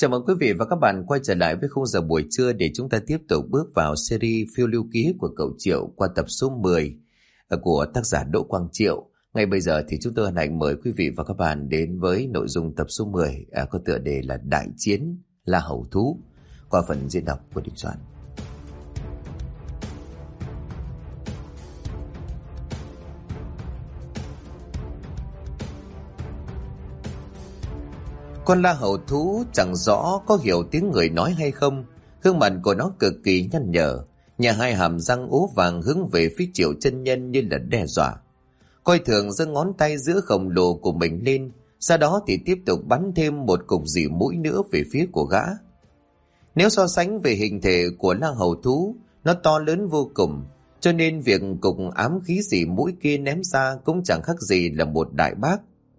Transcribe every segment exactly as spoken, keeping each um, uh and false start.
Chào mừng quý vị và các bạn quay trở lại với khung giờ buổi trưa để chúng ta tiếp tục bước vào series phiêu lưu ký của cậu Triệu qua tập số mười của tác giả Đỗ Quang Triệu. Ngay bây giờ thì chúng tôi hân hạnh mời quý vị và các bạn đến với nội dung tập số mười à, có tựa đề là Đại chiến La Hầu Thú qua phần diễn đọc của Đình Soạn. Con la hầu thú chẳng rõ có hiểu tiếng người nói hay không. Gương mặt của nó cực kỳ nhăn nhở, nhà hai hàm răng ố vàng hướng về phía Triệu chân nhân như là đe dọa. Coi thường giơ ngón tay giữa khổng lồ của mình lên, sau đó thì tiếp tục bắn thêm một cục dỉ mũi nữa về phía của gã. Nếu so sánh về hình thể của la hầu thú, nó to lớn vô cùng, cho nên việc cục ám khí dỉ mũi kia ném ra cũng chẳng khác gì là một đại bác.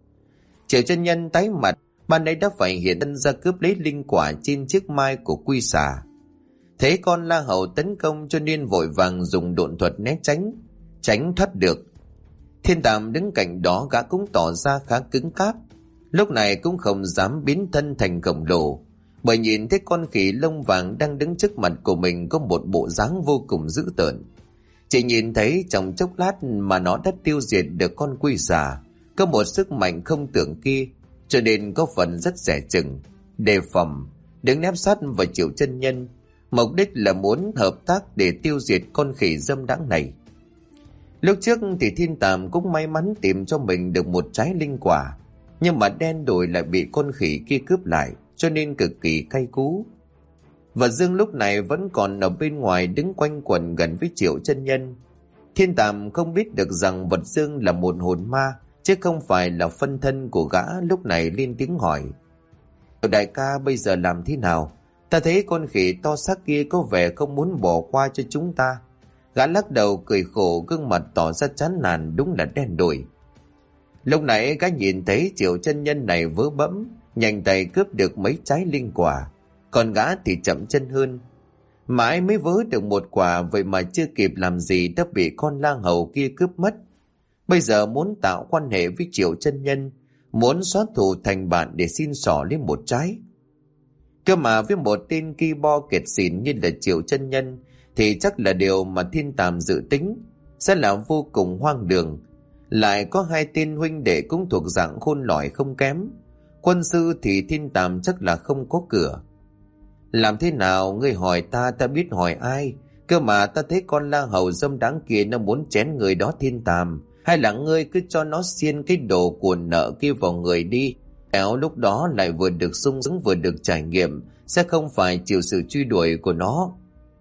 Triệu chân nhân tái mặt, ban nãy đã phải hiện thân ra cướp lấy linh quả trên chiếc mai của quy xà. Thấy con la hầu tấn công cho nên vội vàng dùng độn thuật né tránh, tránh thoát được. Thiên Tàm đứng cạnh đó, gã cũng tỏ ra khá cứng cáp, lúc này cũng không dám biến thân thành khổng lồ, bởi nhìn thấy con khỉ lông vàng đang đứng trước mặt của mình có một bộ dáng vô cùng dữ tợn. Chỉ nhìn thấy trong chốc lát mà nó đã tiêu diệt được con quy xà, có một sức mạnh không tưởng kia, cho nên có phần rất dè chừng, đề phòng, đứng nép sát vào Triệu chân nhân, mục đích là muốn hợp tác để tiêu diệt con khỉ dâm đãng này. Lúc trước thì Thiên Tàm cũng may mắn tìm cho mình được một trái linh quả, nhưng mà đen đổi lại bị con khỉ kia cướp lại, cho nên cực kỳ cay cú. Và Dương lúc này vẫn còn ở bên ngoài đứng quanh quẩn gần với Triệu chân nhân. Thiên Tàm không biết được rằng Vật Dương là một hồn ma, chứ không phải là phân thân của gã, lúc này lên tiếng hỏi: Đại ca bây giờ làm thế nào? Ta thấy con khỉ to xác kia có vẻ không muốn bỏ qua cho chúng ta. Gã lắc đầu cười khổ, gương mặt tỏ ra chán nản, đúng là đen đủi. Lúc nãy gã nhìn thấy Triệu chân nhân này vớ bẫm, nhanh tay cướp được mấy trái linh quả, còn gã thì chậm chân hơn. Mãi mới vớ được một quả, vậy mà chưa kịp làm gì đã bị con la hầu kia cướp mất. Bây giờ muốn tạo quan hệ với Triệu chân nhân, muốn xóa thù thành bạn để xin xỏ lên một trái. Cơ mà với một tên ki bo kiệt xỉn như là Triệu chân nhân thì chắc là điều mà Thiên Tàm dự tính sẽ là vô cùng hoang đường. Lại có hai tên huynh đệ cũng thuộc dạng khôn lỏi không kém. Quân sư thì Thiên Tàm chắc là không có cửa. Làm thế nào ngươi hỏi ta, ta biết hỏi ai? Cơ mà ta thấy con la hầu dâm đáng kia nó muốn chén người đó Thiên Tàm. Hay là ngươi cứ cho nó xiên cái đồ của nợ kia vào người đi, éo lúc đó lại vừa được sung sướng vừa được trải nghiệm, sẽ không phải chịu sự truy đuổi của nó.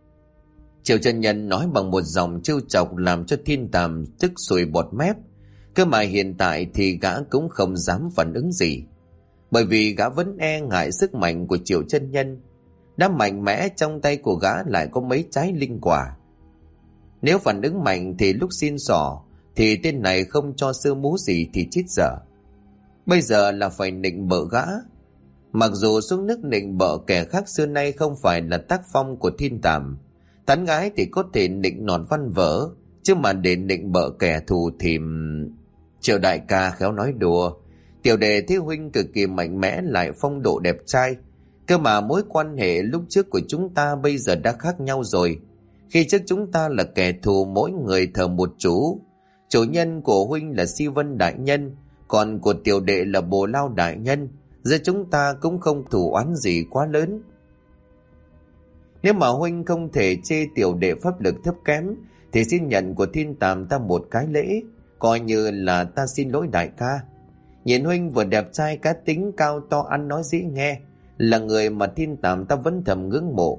Triệu chân nhân nói bằng một dòng trêu chọc làm cho Thiên Tàm tức sùi bọt mép. Cơ mà hiện tại thì gã cũng không dám phản ứng gì, bởi vì gã vẫn e ngại sức mạnh của Triệu chân nhân. Đã mạnh mẽ trong tay của gã lại có mấy trái linh quả, nếu phản ứng mạnh thì lúc xin xỏ thì tên này không cho sơ mú gì thì chết dở. Bây giờ là phải nịnh bợ gã. Mặc dù xuống nước nịnh bợ kẻ khác xưa nay không phải là tác phong của Thiên Tàm. Tán gái thì có thể nịnh nọt văn vở, chứ mà để nịnh bợ kẻ thù thì... Triệu đại ca khéo nói đùa. Tiểu đệ thế huynh cực kỳ mạnh mẽ lại phong độ đẹp trai. Cơ mà mối quan hệ lúc trước của chúng ta bây giờ đã khác nhau rồi. Khi trước chúng ta là kẻ thù, mỗi người thờ một chủ. Chủ nhân của huynh là Si Vân đại nhân, còn của tiểu đệ là Bồ Lao đại nhân. Giữa chúng ta cũng không thù oán gì quá lớn. Nếu mà huynh không thể chê tiểu đệ pháp lực thấp kém thì xin nhận của Thiên Tàm ta một cái lễ, coi như là ta xin lỗi đại ca. Nhìn huynh vừa đẹp trai, cá tính cao to, ăn nói dễ nghe, là người mà Thiên Tàm ta vẫn thầm ngưỡng mộ.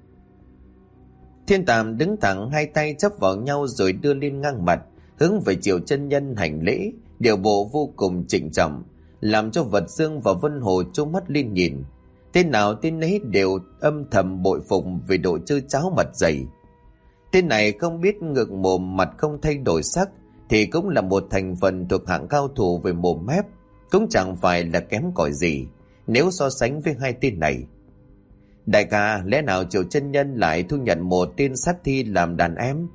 Thiên Tàm đứng thẳng, hai tay chắp vào nhau rồi đưa lên ngang mặt, hướng về Triệu chân nhân hành lễ, điều bộ vô cùng trịnh trọng, làm cho Vật Dương và Vân Hồ trố mắt lên nhìn. Tên nào tên ấy đều âm thầm bội phục về độ chơi cháo mặt dày. Tên này không biết ngực mồm, mặt không thay đổi sắc thì cũng là một thành phần thuộc hạng cao thủ về mồm mép, cũng chẳng phải là kém cỏi gì nếu so sánh với hai tên này. Đại ca, lẽ nào Triệu chân nhân lại thu nhận một tên sát thi làm đàn em?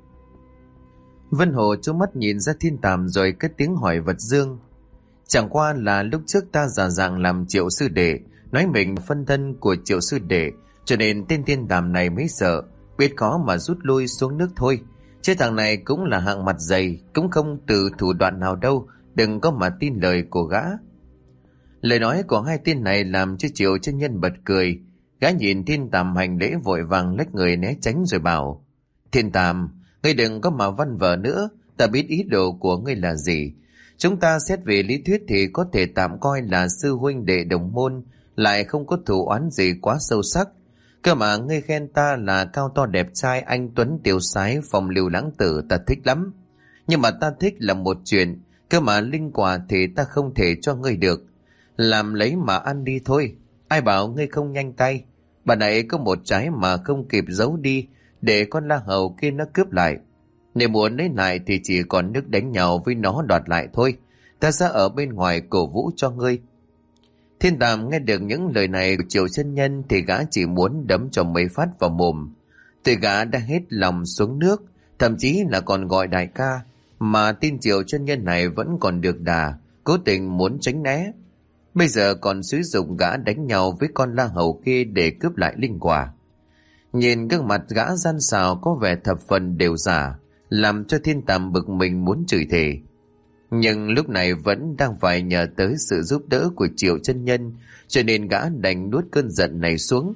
Vân Hồ trố mắt nhìn ra Thiên Tàm rồi cất tiếng hỏi Vật Dương. Chẳng qua là lúc trước ta giả dạng làm Triệu sư đệ, nói mình phân thân của Triệu sư đệ, cho nên tên Thiên Tàm này mới sợ, biết khó mà rút lui xuống nước thôi. Chứ thằng này cũng là hạng mặt dày, cũng không từ thủ đoạn nào đâu, đừng có mà tin lời của gã. Lời nói của hai tên này làm cho Triệu chân nhân bật cười. Gã nhìn Thiên Tàm hành lễ vội vàng lách người né tránh rồi bảo: Thiên Tàm, ngươi đừng có mà văn vở nữa, ta biết ý đồ của ngươi là gì. Chúng ta xét về lý thuyết thì có thể tạm coi là sư huynh đệ đồng môn, lại không có thù oán gì quá sâu sắc. Cơ mà ngươi khen ta là cao to đẹp trai, anh tuấn tiêu sái, phong lưu lãng tử, ta thích lắm. Nhưng mà ta thích là một chuyện, cơ mà linh quả thì ta không thể cho ngươi được. Làm lấy mà ăn đi thôi, ai bảo ngươi không nhanh tay. Bà này có một trái mà không kịp giấu đi, để con La Hầu kia nó cướp lại. Nếu muốn lấy lại thì chỉ còn nước đánh nhau với nó đoạt lại thôi. Ta sẽ ở bên ngoài cổ vũ cho ngươi. Thiên Tàm nghe được những lời này của Triệu chân nhân thì gã chỉ muốn đấm cho mấy phát vào mồm. Tuy gã đã hết lòng xuống nước, thậm chí là còn gọi đại ca, mà tin Triệu chân nhân này vẫn còn được đà, cố tình muốn tránh né. Bây giờ còn sử dụng gã đánh nhau với con La Hầu kia để cướp lại linh quả. Nhìn gương mặt gã gian xào có vẻ thập phần đều giả, làm cho Thiên Tàm bực mình muốn chửi thề. Nhưng lúc này vẫn đang phải nhờ tới sự giúp đỡ của Triệu chân nhân, cho nên gã đành nuốt cơn giận này xuống.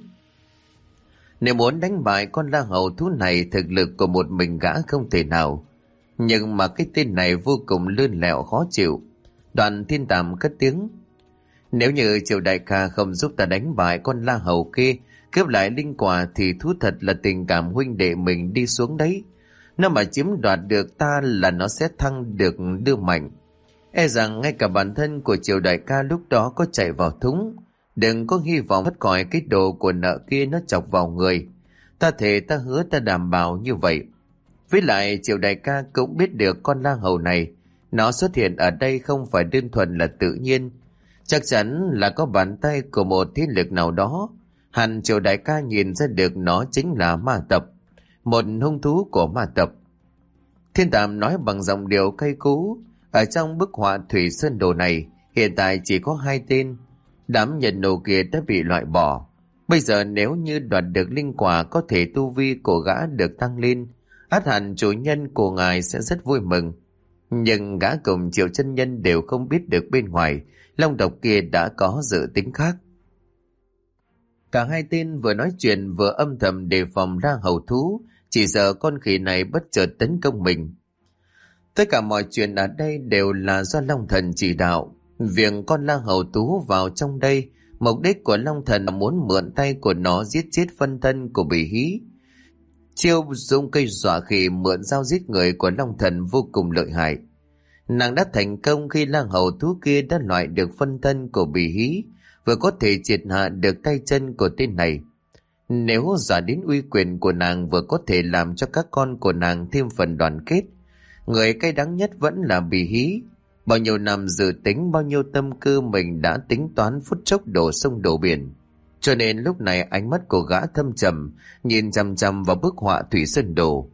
Nếu muốn đánh bại con La Hầu thú này, thực lực của một mình gã không thể nào. Nhưng mà cái tên này vô cùng lươn lẹo khó chịu. Đoạn Thiên Tàm cất tiếng: Nếu như Triệu đại ca không giúp ta đánh bại con La Hầu kia, cướp lại linh quả, thì thú thật là tình cảm huynh đệ mình đi xuống đấy. Nó mà chiếm đoạt được ta là nó sẽ thăng được đưa mạnh. E rằng ngay cả bản thân của Triệu đại ca lúc đó có chạy vào thúng. Đừng có hy vọng thoát khỏi cái đồ của nợ kia nó chọc vào người. Ta thề ta hứa ta đảm bảo như vậy. Với lại Triệu đại ca cũng biết được con La Hầu này, nó xuất hiện ở đây không phải đơn thuần là tự nhiên. Chắc chắn là có bàn tay của một thế lực nào đó. Hẳn Triệu đại ca nhìn ra được nó chính là ma tập, một hung thú của ma tập. Thiên Tàm nói bằng giọng điệu cay cú. Ở trong bức họa Thủy Sơn Đồ này hiện tại chỉ có hai tên. Đám nhân nô kia đã bị loại bỏ. Bây giờ nếu như đoạt được linh quả, có thể tu vi của gã được tăng lên, ắt hẳn chủ nhân của ngài sẽ rất vui mừng. Nhưng gã cùng Triệu chân nhân đều không biết được bên ngoài long tộc kia đã có dự tính khác. Cả hai tên vừa nói chuyện vừa âm thầm đề phòng ra hầu thú, chỉ sợ con khỉ này bất chợt tấn công mình. Tất cả mọi chuyện ở đây đều là do Long Thần chỉ đạo. Việc con La Hầu thú vào trong đây, mục đích của Long Thần là muốn mượn tay của nó giết chết phân thân của Bỉ Hí. Chiêu dùng cây dọa khỉ mượn dao giết người của Long Thần vô cùng lợi hại. Nàng đã thành công khi La Hầu thú kia đã loại được phân thân của Bỉ Hí, vừa có thể triệt hạ được tay chân của tên này. Nếu giả đến uy quyền của nàng, vừa có thể làm cho các con của nàng thêm phần đoàn kết. Người cay đắng nhất vẫn là Bỉ Hí. Bao nhiêu năm dự tính, bao nhiêu tâm cơ mình đã tính toán, phút chốc đổ sông đổ biển. Cho nên lúc này ánh mắt của gã thâm trầm, nhìn chằm chằm vào bức họa Thủy Sơn Đồ.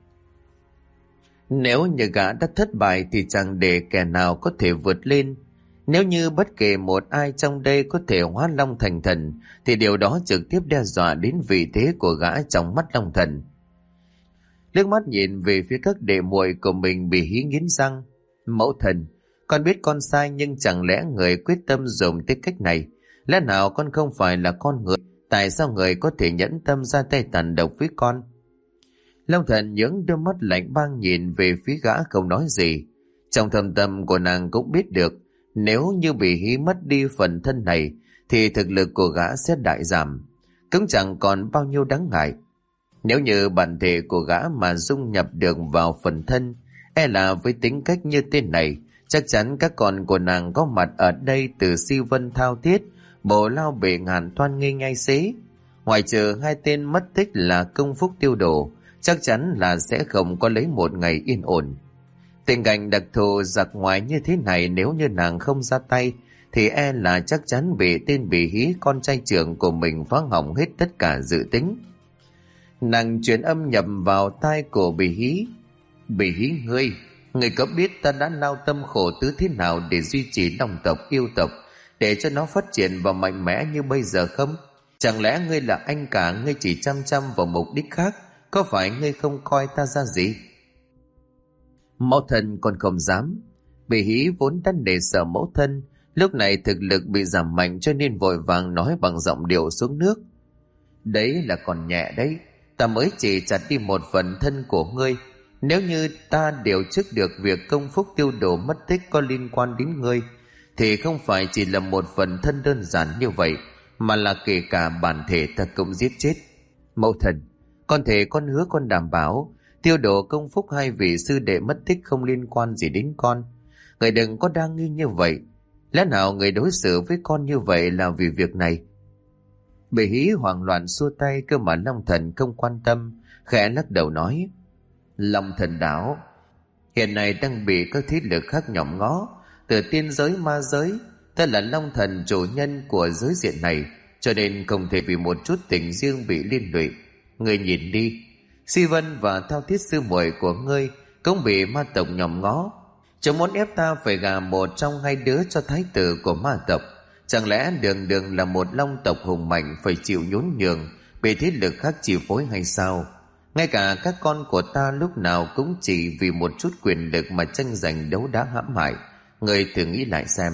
Nếu như gã đã thất bại thì chẳng để kẻ nào có thể vượt lên. Nếu như bất kể một ai trong đây có thể hóa long thành thần, thì điều đó trực tiếp đe dọa đến vị thế của gã trong mắt Long Thần. Liếc mắt nhìn về phía các đệ muội của mình, Bỉ Hí nghiến răng: Mẫu thần, con biết con sai, nhưng chẳng lẽ người quyết tâm dùng tới cách này? Lẽ nào con không phải là con người? Tại sao người có thể nhẫn tâm ra tay tàn độc với con? Long Thần nhướng đôi mắt lạnh băng nhìn về phía gã không nói gì. Trong thâm tâm của nàng cũng biết được, nếu như Bỉ Hí mất đi phần thân này thì thực lực của gã sẽ đại giảm, cũng chẳng còn bao nhiêu đáng ngại. Nếu như bản thể của gã mà dung nhập được vào phần thân, e là với tính cách như tên này, chắc chắn các con của nàng có mặt ở đây từ Si Vân thao thiết, Bồ Lao Bể Ngàn Toan Nghi Ngay Xế. Ngoài trừ hai tên mất tích là Công Phúc Tiêu Đồ, chắc chắn là sẽ không có lấy một ngày yên ổn. Tình cảnh đặc thù giặc ngoài như thế này, nếu như nàng không ra tay thì e là chắc chắn bị tên Bỉ Hí con trai trưởng của mình phá hỏng hết tất cả dự tính. Nàng truyền âm nhập vào tai của Bỉ Hí: Bỉ Hí ngươi, ngươi có biết ta đã lao tâm khổ tứ thế nào để duy trì long tộc yêu tộc, để cho nó phát triển và mạnh mẽ như bây giờ không? Chẳng lẽ ngươi là anh cả, ngươi chỉ chăm chăm vào mục đích khác? Có phải ngươi không coi ta ra gì? Mẫu thân còn không dám. Bỉ Hí vốn đã nể sợ mẫu thân, lúc này thực lực bị giảm mạnh cho nên vội vàng nói bằng giọng điệu xuống nước. Đấy là còn nhẹ đấy, ta mới chỉ chặt đi một phần thân của ngươi. Nếu như ta điều trước được việc công phúc tiêu đồ mất tích có liên quan đến ngươi, thì không phải chỉ là một phần thân đơn giản như vậy, mà là kể cả bản thể ta cũng giết chết. Mẫu thần, con thể con hứa con đảm bảo tiêu độ công phúc hai vị sư đệ mất tích không liên quan gì đến con. Người đừng có đa nghi như vậy. Lẽ nào người đối xử với con như vậy là vì việc này? Bỉ Hí hoảng loạn xua tay, cơ mà Long Thần không quan tâm, khẽ lắc đầu nói: Long Thần đảo hiện nay đang bị các thế lực khác nhòm ngó, từ tiên giới ma giới. Ta là Long Thần chủ nhân của giới diện này, cho nên không thể vì một chút tình riêng bị liên lụy. Ngươi nhìn đi, Si Vân và Thao Thiết sư muội của ngươi cũng bị ma tộc nhòm ngó, chúng muốn ép ta phải gả một trong hai đứa cho thái tử của ma tộc. Chẳng lẽ đường đường là một long tộc hùng mạnh phải chịu nhún nhường, bị thế lực khác chi phối hay sao? Ngay cả các con của ta lúc nào cũng chỉ vì một chút quyền lực mà tranh giành đấu đá hãm hại. Ngươi thử nghĩ lại xem.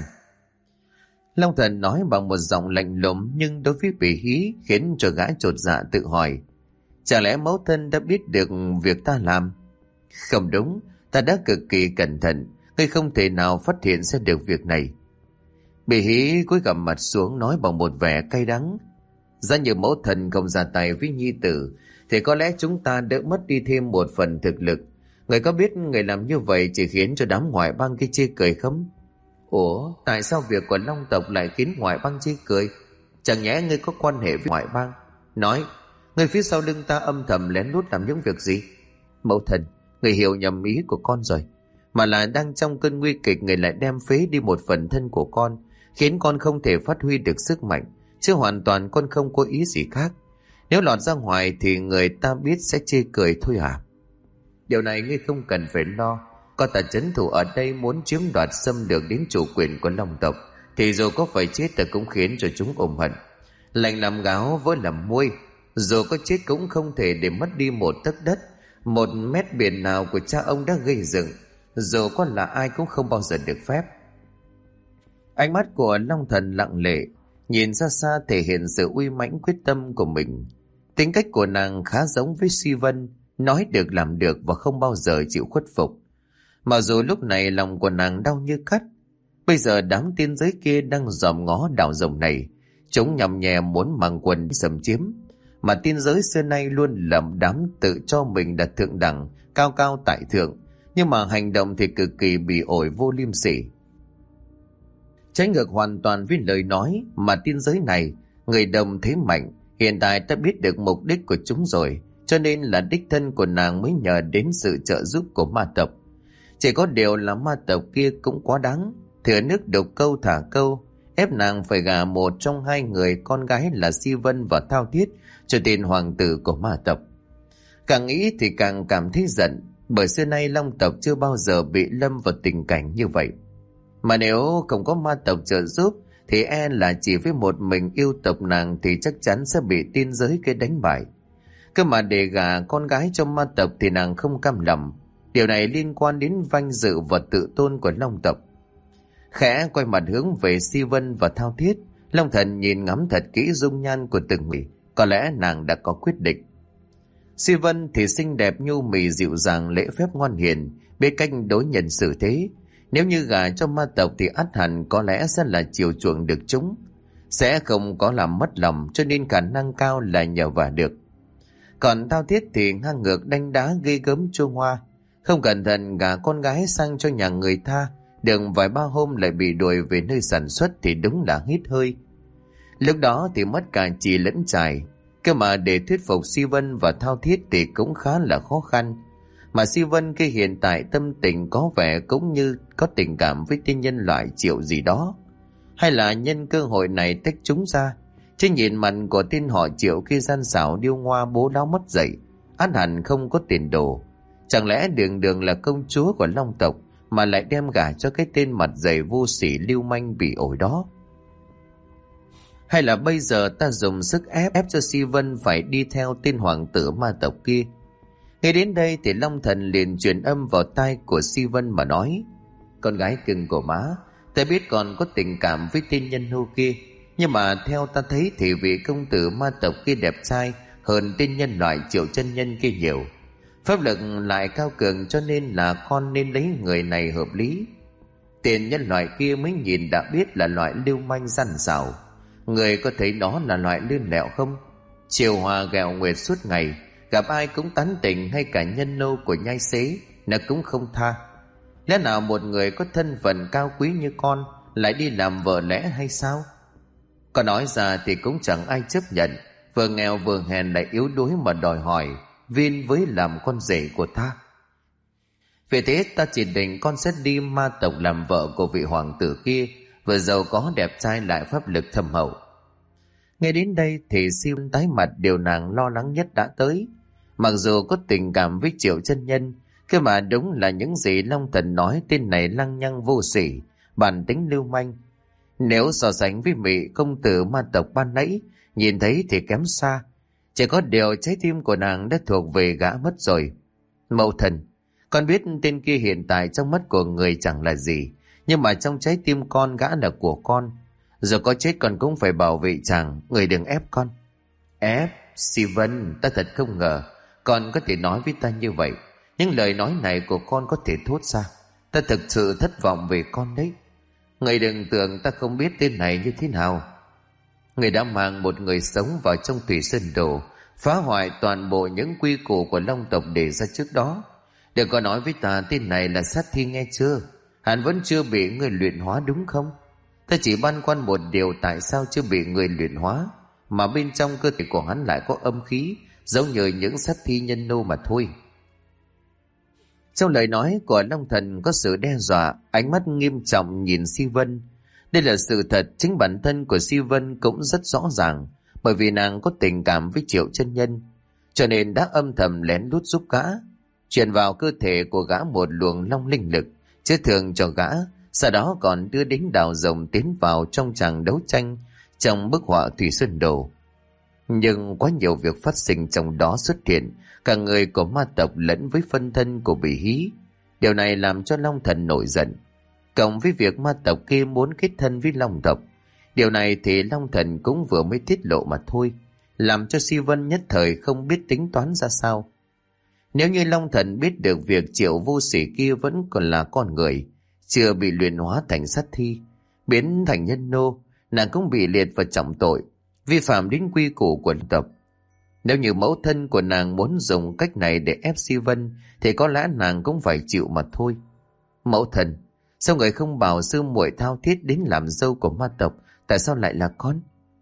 Long Thần nói bằng một giọng lạnh lùng, nhưng đối với Bỉ Hí khiến cho gã chột dạ tự hỏi: chẳng lẽ mẫu thân đã biết được việc ta làm? Không đúng, ta đã cực kỳ cẩn thận, ngươi không thể nào phát hiện ra được việc này. Bỉ Hí cúi gằm mặt xuống nói bằng một vẻ cay đắng: giá như mẫu thân không ra tay với nhi tử, thì có lẽ chúng ta đỡ mất đi thêm một phần thực lực. Người có biết người làm như vậy chỉ khiến cho đám ngoại bang kia chê cười không? Ủa, tại sao việc của Long tộc lại khiến ngoại bang chê cười? Chẳng nhẽ ngươi có quan hệ với ngoại bang? Nói, người phía sau lưng ta âm thầm lén lút làm những việc gì? Mẫu thần, người hiểu nhầm ý của con rồi. Mà là đang trong cơn nguy kịch, người lại đem phế đi một phần thân của con, khiến con không thể phát huy được sức mạnh. Chứ hoàn toàn con không có ý gì khác. Nếu lọt ra ngoài thì người ta biết sẽ chê cười thôi à? Điều này ngươi không cần phải lo. Có ta trấn thủ ở đây muốn chiếm đoạt xâm lược đến chủ quyền của Long tộc, thì dù có phải chết ta cũng khiến cho chúng ôm hận. Lành làm gáo vỡ làm muôi, dù có chết cũng không thể để mất đi một tấc đất, một mét biển nào của cha ông đã gây dựng. Dù có là ai cũng không bao giờ được phép. Ánh mắt của Long Thần lặng lẽ, nhìn ra xa thể hiện sự uy mãnh quyết tâm của mình. Tính cách của nàng khá giống với Si Vân, nói được làm được và không bao giờ chịu khuất phục. Mặc dù lúc này lòng của nàng đau như cắt. Bây giờ đám tiên giới kia đang dòm ngó đảo rồng này, chúng nhằm nhẹ muốn mang quân xâm chiếm. Mà tiên giới xưa nay luôn là đám tự cho mình là thượng đẳng, cao cao tại thượng, nhưng mà hành động thì cực kỳ bị ổi vô liêm sỉ. Trái ngược hoàn toàn với lời nói mà tiên giới này, người đồng thế mạnh, hiện tại đã biết được mục đích của chúng rồi, cho nên là đích thân của nàng mới nhờ đến sự trợ giúp của ma tộc. Chỉ có điều là ma tộc kia cũng quá đáng, thừa nước đục câu thả câu, ép nàng phải gả một trong hai người con gái là Si Vân và Thao Thiết cho tên hoàng tử của ma tộc. Càng nghĩ thì càng cảm thấy giận, bởi xưa nay Long tộc chưa bao giờ bị lâm vào tình cảnh như vậy. Mà nếu không có ma tộc trợ giúp thì e là chỉ với một mình yêu tộc nàng thì chắc chắn sẽ bị tiên giới kia đánh bại. Cơ mà để gả con gái cho ma tộc thì nàng không cam lòng. Điều này liên quan đến vinh dự và tự tôn của Long tộc. Khẽ quay mặt hướng về Si Vân và Thao Thiết, Long Thần nhìn ngắm thật kỹ dung nhan của từng người. Có lẽ nàng đã có quyết định. Si Vân thì xinh đẹp nhu mì dịu dàng, lễ phép ngoan hiền, biết cách đối nhân xử thế. Nếu như gả cho ma tộc thì ắt hẳn có lẽ sẽ là chiều chuộng được chúng, sẽ không có làm mất lòng, cho nên khả năng cao là nhờ vả được. Còn Thao Thiết thì ngang ngược đanh đá ghê gớm chua hoa, không cẩn thận gả con gái sang cho nhà người ta, được vài ba hôm lại bị đuổi về nơi sản xuất thì đúng là hít hơi. Lúc đó thì mất cả chì lẫn chài, cơ mà để thuyết phục Si Vân và Thao Thiết thì cũng khá là khó khăn. Mà Si Vân kia hiện tại tâm tình có vẻ cũng như có tình cảm với tên nhân loại Triệu gì đó, hay là nhân cơ hội này tách chúng ra. Chứ nhìn mặt của tên họ Triệu kia gian xảo điêu ngoa bố láo mất dậy, ắt hẳn không có tiền đồ. Chẳng lẽ đường đường là công chúa của Long tộc mà lại đem gả cho cái tên mặt dày vô sỉ lưu manh bị ổi đó? Hay là bây giờ ta dùng sức ép ép cho Si Vân phải đi theo tên hoàng tử ma tộc kia? Nghe đến đây thì Long Thần liền truyền âm vào tai của Si Vân mà nói: Con gái cưng của má, ta biết còn có tình cảm với tên nhân hưu kia, nhưng mà theo ta thấy thì vị công tử ma tộc kia đẹp trai hơn tên nhân loại Triệu chân nhân kia nhiều. Pháp lực lại cao cường, cho nên là con nên lấy người này hợp lý. Tên nhân loại kia mới nhìn đã biết là loại lưu manh gian xảo. Người có thấy nó là loại lươn lẹo không? Chiều hòa ghẹo nguyệt suốt ngày, gặp ai cũng tán tỉnh, hay cả nhân nô của nhai xế nó cũng không tha. Lẽ nào một người có thân phận cao quý như con lại đi làm vợ lẽ hay sao? Con nói ra thì cũng chẳng ai chấp nhận. Vừa nghèo vừa hèn lại yếu đuối mà đòi hỏi viên với làm con rể của ta. Vì thế ta chỉ định con sẽ đi ma tộc làm vợ của vị hoàng tử kia, vừa giàu có đẹp trai lại pháp lực thâm hậu. Nghe đến đây thì siêu tái mặt, điều nàng lo lắng nhất đã tới. Mặc dù có tình cảm với Triệu chân nhân, cái mà đúng là những gì Long Thần nói, tên này lăng nhăng vô sỉ, bản tính lưu manh. Nếu so sánh với vị công tử ma tộc ban nãy, nhìn thấy thì kém xa. Chỉ có điều trái tim của nàng đã thuộc về gã mất rồi. Mẫu thần, con biết tên kia hiện tại trong mắt của người chẳng là gì, nhưng mà trong trái tim con gã là của con. Giờ có chết con cũng phải bảo vệ chàng, người đừng ép con. Ép? Si Vân, ta thật không ngờ con có thể nói với ta như vậy. Những lời nói này của con có thể thốt ra, ta thực sự thất vọng về con đấy. Người đừng tưởng ta không biết tên này như thế nào. Người đã mang một người sống vào trong Thủy Sơn Đồ, phá hoại toàn bộ những quy củ của Long tộc đề ra trước đó. Đừng có nói với ta tên này là sát thi nghe chưa? Hắn vẫn chưa bị người luyện hóa đúng không? Ta chỉ băn khoăn một điều, tại sao chưa bị người luyện hóa mà bên trong cơ thể của hắn lại có âm khí giống như những sát thi nhân nô mà thôi. Trong lời nói của Long Thần có sự đe dọa, ánh mắt nghiêm trọng nhìn Si Vân. Đây là sự thật, chính bản thân của Si Vân cũng rất rõ ràng, bởi vì nàng có tình cảm với Triệu chân nhân, cho nên đã âm thầm lén lút giúp gã truyền vào cơ thể của gã một luồng long linh lực, chữa thương cho gã, sau đó còn đưa đến đào rồng tiến vào trong tràng đấu tranh trong bức họa Thủy Sơn Đồ. Nhưng quá nhiều việc phát sinh trong đó xuất hiện cả người của ma tộc lẫn với phân thân của Bỉ Hí. Điều này làm cho Long Thần nổi giận, cộng với việc ma tộc kia muốn kết thân với Long tộc. Điều này thì Long Thần cũng vừa mới tiết lộ mà thôi, làm cho Si Vân nhất thời không biết tính toán ra sao. Nếu như Long Thần biết được việc Triệu vô sỉ kia vẫn còn là con người, chưa bị luyện hóa thành sát thi, biến thành nhân nô, nàng cũng bị liệt vào trọng tội, vi phạm đến quy củ của tộc. Nếu như mẫu thân của nàng muốn dùng cách này để ép Si Vân, thì có lẽ nàng cũng phải chịu mà thôi. Mẫu thân, sao người không bảo sư muội thao thiết đến làm dâu của ma tộc, tại sao lại là con?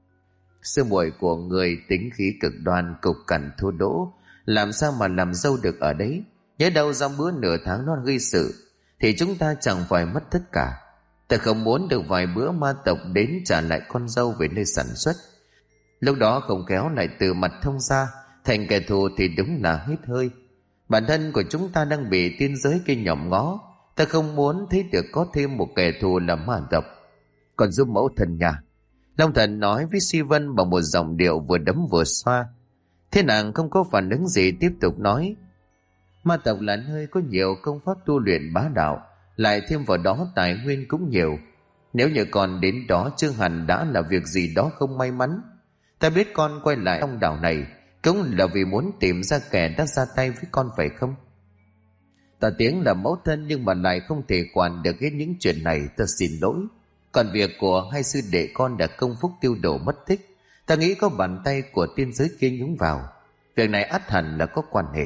Sư muội của người tính khí cực đoan, cục cằn thô đỗ, làm sao mà làm dâu được ở đấy? Nhớ đâu ra bữa nửa tháng nó gây sự, thì chúng ta chẳng phải mất tất cả. Ta không muốn được vài bữa ma tộc đến trả lại con dâu về nơi sản xuất. Lúc đó không kéo lại từ mặt thông ra thành kẻ thù thì đúng là hết hơi. Bản thân của chúng ta đang bị tiên giới kia nhòm ngó, ta không muốn thấy được có thêm một kẻ thù là ma tộc. Còn giúp mẫu thần nhà. Long Thần nói với Si Vân bằng một giọng điệu vừa đấm vừa xoa. Thế nàng không có phản ứng gì, tiếp tục nói: ma tộc là nơi có nhiều công pháp tu luyện bá đạo, lại thêm vào đó tài nguyên cũng nhiều. Nếu như còn đến đó chưa hẳn đã là việc gì đó không may mắn. Ta biết con quay lại trong đảo này cũng là vì muốn tìm ra kẻ đã ra tay với con phải không? Ta tiếng là mẫu thân nhưng mà lại không thể quản được hết những chuyện này, ta xin lỗi. Còn việc của hai sư đệ con đã công phúc tiêu đổ mất tích, ta nghĩ có bàn tay của tiên giới kia nhúng vào. Việc này ắt hẳn là có quan hệ.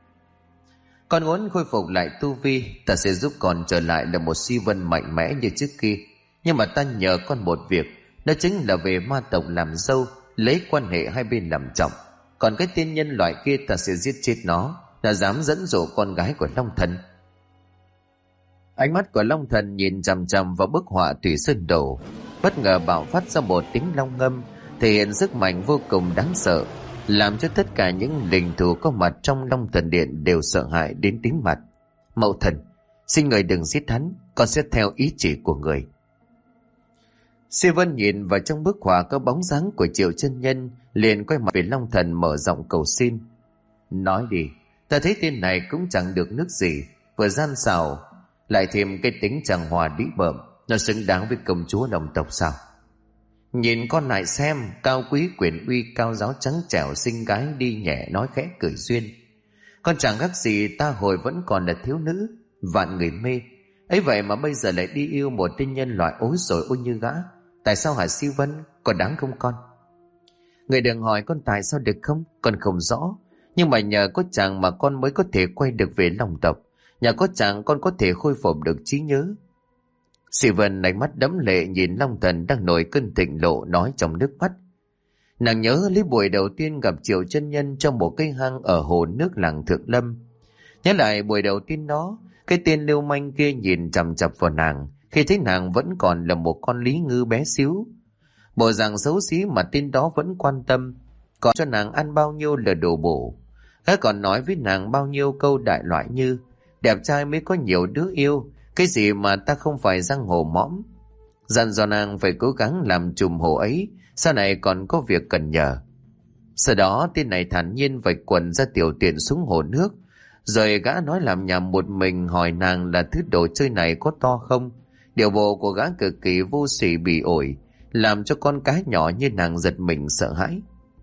Con muốn khôi phục lại tu vi, ta sẽ giúp con trở lại là một Si Vân mạnh mẽ như trước kia. Nhưng mà ta nhờ con một việc, đó chính là về ma tộc làm dâu, lấy quan hệ hai bên làm trọng. Còn cái tên nhân loại kia ta sẽ giết chết nó, là dám dẫn dụ con gái của Long Thần. Ánh mắt của Long Thần nhìn chằm chằm vào bức họa Thủy Sơn Đồ, bất ngờ bạo phát ra một tiếng long ngâm, thể hiện sức mạnh vô cùng đáng sợ, làm cho tất cả những linh thú có mặt trong Long Thần Điện đều sợ hãi đến tím mặt. Mẫu thần, xin người đừng giết hắn, con sẽ theo ý chỉ của người. Si Vân nhìn vào trong bức họa có bóng dáng của Triệu chân nhân, liền quay mặt về Long Thần mở giọng cầu xin. Nói đi, ta thấy tên này cũng chẳng được nước gì, vừa gian xảo, lại thêm cái tính chẳng hòa đĩ bợm, nó xứng đáng với công chúa đồng tộc sao? Nhìn con lại xem, cao quý quyền uy, cao giáo trắng trẻo, xinh gái đi nhẹ nói khẽ cười duyên. Con chẳng khác gì ta hồi vẫn còn là thiếu nữ, vạn người mê. Ấy vậy mà bây giờ lại đi yêu một tên nhân loại ối rồi ôi như gã. Tại sao hả Si Vân, có đáng không con? Người đừng hỏi con tại sao được không, con không rõ. Nhưng mà nhờ có chàng mà con mới có thể quay được về Long tộc. Nhờ có chàng con có thể khôi phục được trí nhớ. Si Vân ánh mắt đẫm lệ nhìn Long Thần đang nổi cơn thịnh lộ, nói trong nước mắt. Nàng nhớ lấy buổi đầu tiên gặp Triệu chân nhân trong một cây hang ở hồ nước làng Thượng Lâm. Nhớ lại buổi đầu tiên đó, cái tên lưu manh kia nhìn chằm chằm vào nàng khi thấy nàng vẫn còn là một con lý ngư bé xíu. Bộ dạng xấu xí mà tên đó vẫn quan tâm, còn cho nàng ăn bao nhiêu là đồ bổ. Gã còn nói với nàng bao nhiêu câu đại loại như đẹp trai mới có nhiều đứa yêu, cái gì mà ta không phải giang hồ mõm. Dặn dò nàng phải cố gắng làm trùm hồ ấy, sau này còn có việc cần nhờ. Sau đó tên này thản nhiên vạch quần ra tiểu tiện xuống hồ nước, rồi gã nói làm nhảm một mình hỏi nàng là thứ đồ chơi này có to không. Điều bộ của gã cực kỳ vô sỉ bỉ ổi, làm cho con cá nhỏ như nàng giật mình sợ hãi.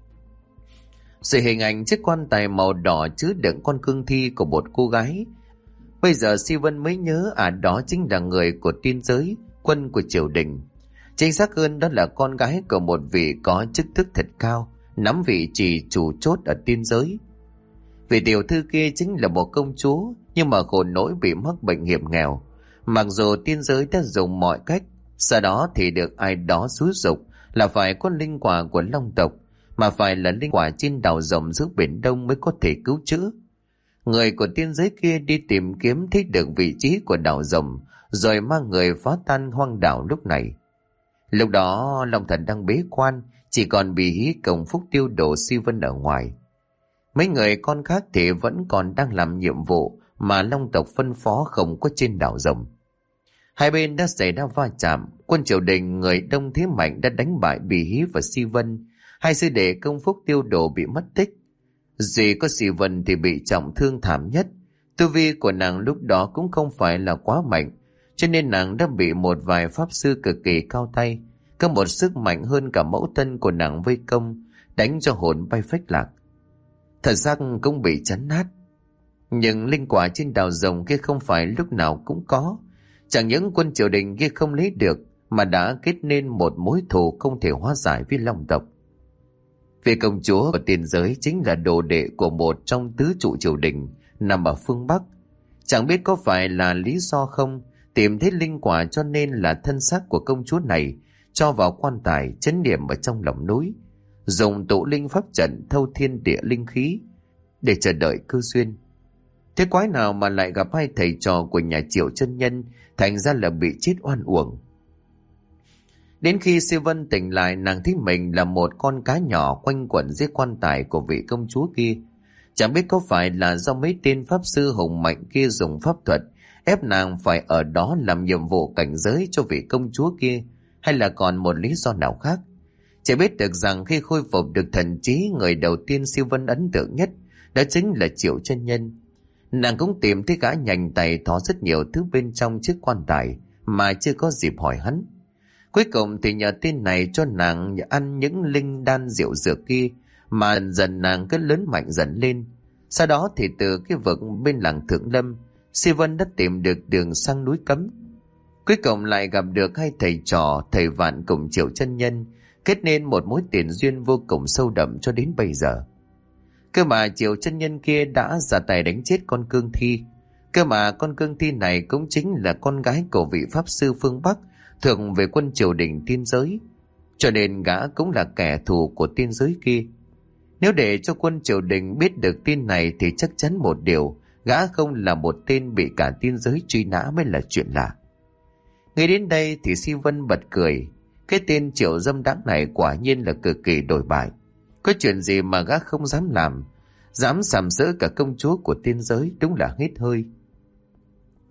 Sự hình ảnh chiếc quan tài màu đỏ chứa đựng con cương thi của một cô gái. Bây giờ Si Vân mới nhớ à, đó chính là người của tiên giới, quân của triều đình. Chính xác hơn đó là con gái của một vị có chức thức thật cao, nắm vị trí chủ chốt ở tiên giới. Vị tiểu thư kia chính là một công chúa, nhưng mà khổ nỗi bị mắc bệnh hiểm nghèo. Mặc dù tiên giới đã dùng mọi cách, sau đó thì được ai đó xúi giục là phải có linh quả của Long tộc, mà phải là linh quả trên đảo rộng giữa biển Đông mới có thể cứu chữa. Người của tiên giới kia đi tìm kiếm thấy được vị trí của đảo rộng, rồi mang người phá tan hoang đảo lúc này. Lúc đó Long Thần đang bế quan, chỉ còn bị hí công phúc tiêu độ Si Vân ở ngoài. Mấy người con khác thì vẫn còn đang làm nhiệm vụ mà Long tộc phân phó không có trên đảo rộng. Hai bên đã xảy ra va chạm, quân triều đình người đông thế mạnh đã đánh bại Bì Hí và Si Vân. Hai sư đệ công phúc tiêu độ bị mất tích. Duy có Si Vân thì bị trọng thương thảm nhất. Tu vi của nàng lúc đó cũng không phải là quá mạnh, cho nên nàng đã bị một vài pháp sư cực kỳ cao tay, có một sức mạnh hơn cả mẫu thân của nàng vây công, đánh cho hồn bay phách lạc. Thật xác cũng bị chấn nát. Nhưng linh quả trên đảo rồng kia không phải lúc nào cũng có. Chẳng những quân triều đình kia không lấy được, mà đã kết nên một mối thù không thể hóa giải với Long tộc. Vị công chúa của tiên giới chính là đồ đệ của một trong tứ trụ triều đình nằm ở phương Bắc. Chẳng biết có phải là lý do không, tìm thấy linh quả cho nên là thân xác của công chúa này cho vào quan tài chấn niệm ở trong lòng núi, dùng tụ linh pháp trận thâu thiên địa linh khí để chờ đợi cơ duyên. Thế quái nào mà lại gặp hai thầy trò của nhà Triệu chân nhân, thành ra là bị chết oan uổng. Đến khi Si Vân tỉnh lại, nàng thấy mình là một con cá nhỏ quanh quẩn dưới quan tài của vị công chúa kia. Chẳng biết có phải là do mấy tên pháp sư hùng mạnh kia dùng pháp thuật ép nàng phải ở đó làm nhiệm vụ cảnh giới cho vị công chúa kia, hay là còn một lý do nào khác. Chỉ biết được rằng khi khôi phục được thần trí, người đầu tiên Si Vân ấn tượng nhất đó chính là Triệu chân nhân. Nàng cũng tìm thấy gã nhanh tay thó rất nhiều thứ bên trong chiếc quan tài mà chưa có dịp hỏi hắn. Cuối cùng thì nhờ tên này cho nàng ăn những linh đan diệu dược kia, mà dần dần nàng cứ lớn mạnh dần lên. Sau đó thì từ cái vực bên làng Thượng Lâm, Si Vân đã tìm được đường sang núi Cấm. Cuối cùng lại gặp được hai thầy trò, thầy Vạn cùng Triệu chân nhân, kết nên một mối tiền duyên vô cùng sâu đậm cho đến bây giờ. Cơ mà Triệu chân nhân kia đã ra tay đánh chết con cương thi. Cơ mà con cương thi này cũng chính là con gái của vị pháp sư phương Bắc thường về quân triều đình tiên giới, cho nên gã cũng là kẻ thù của tiên giới kia. Nếu để cho quân triều đình biết được tin này thì chắc chắn một điều, gã không là một tên bị cả tiên giới truy nã mới là chuyện lạ. Ngay đến đây thì Si Vân bật cười. Cái tên Triệu dâm đãng này quả nhiên là cực kỳ đổi bại. Có chuyện gì mà gã không dám làm, dám sàm sỡ cả công chúa của tiên giới, đúng là hết hơi.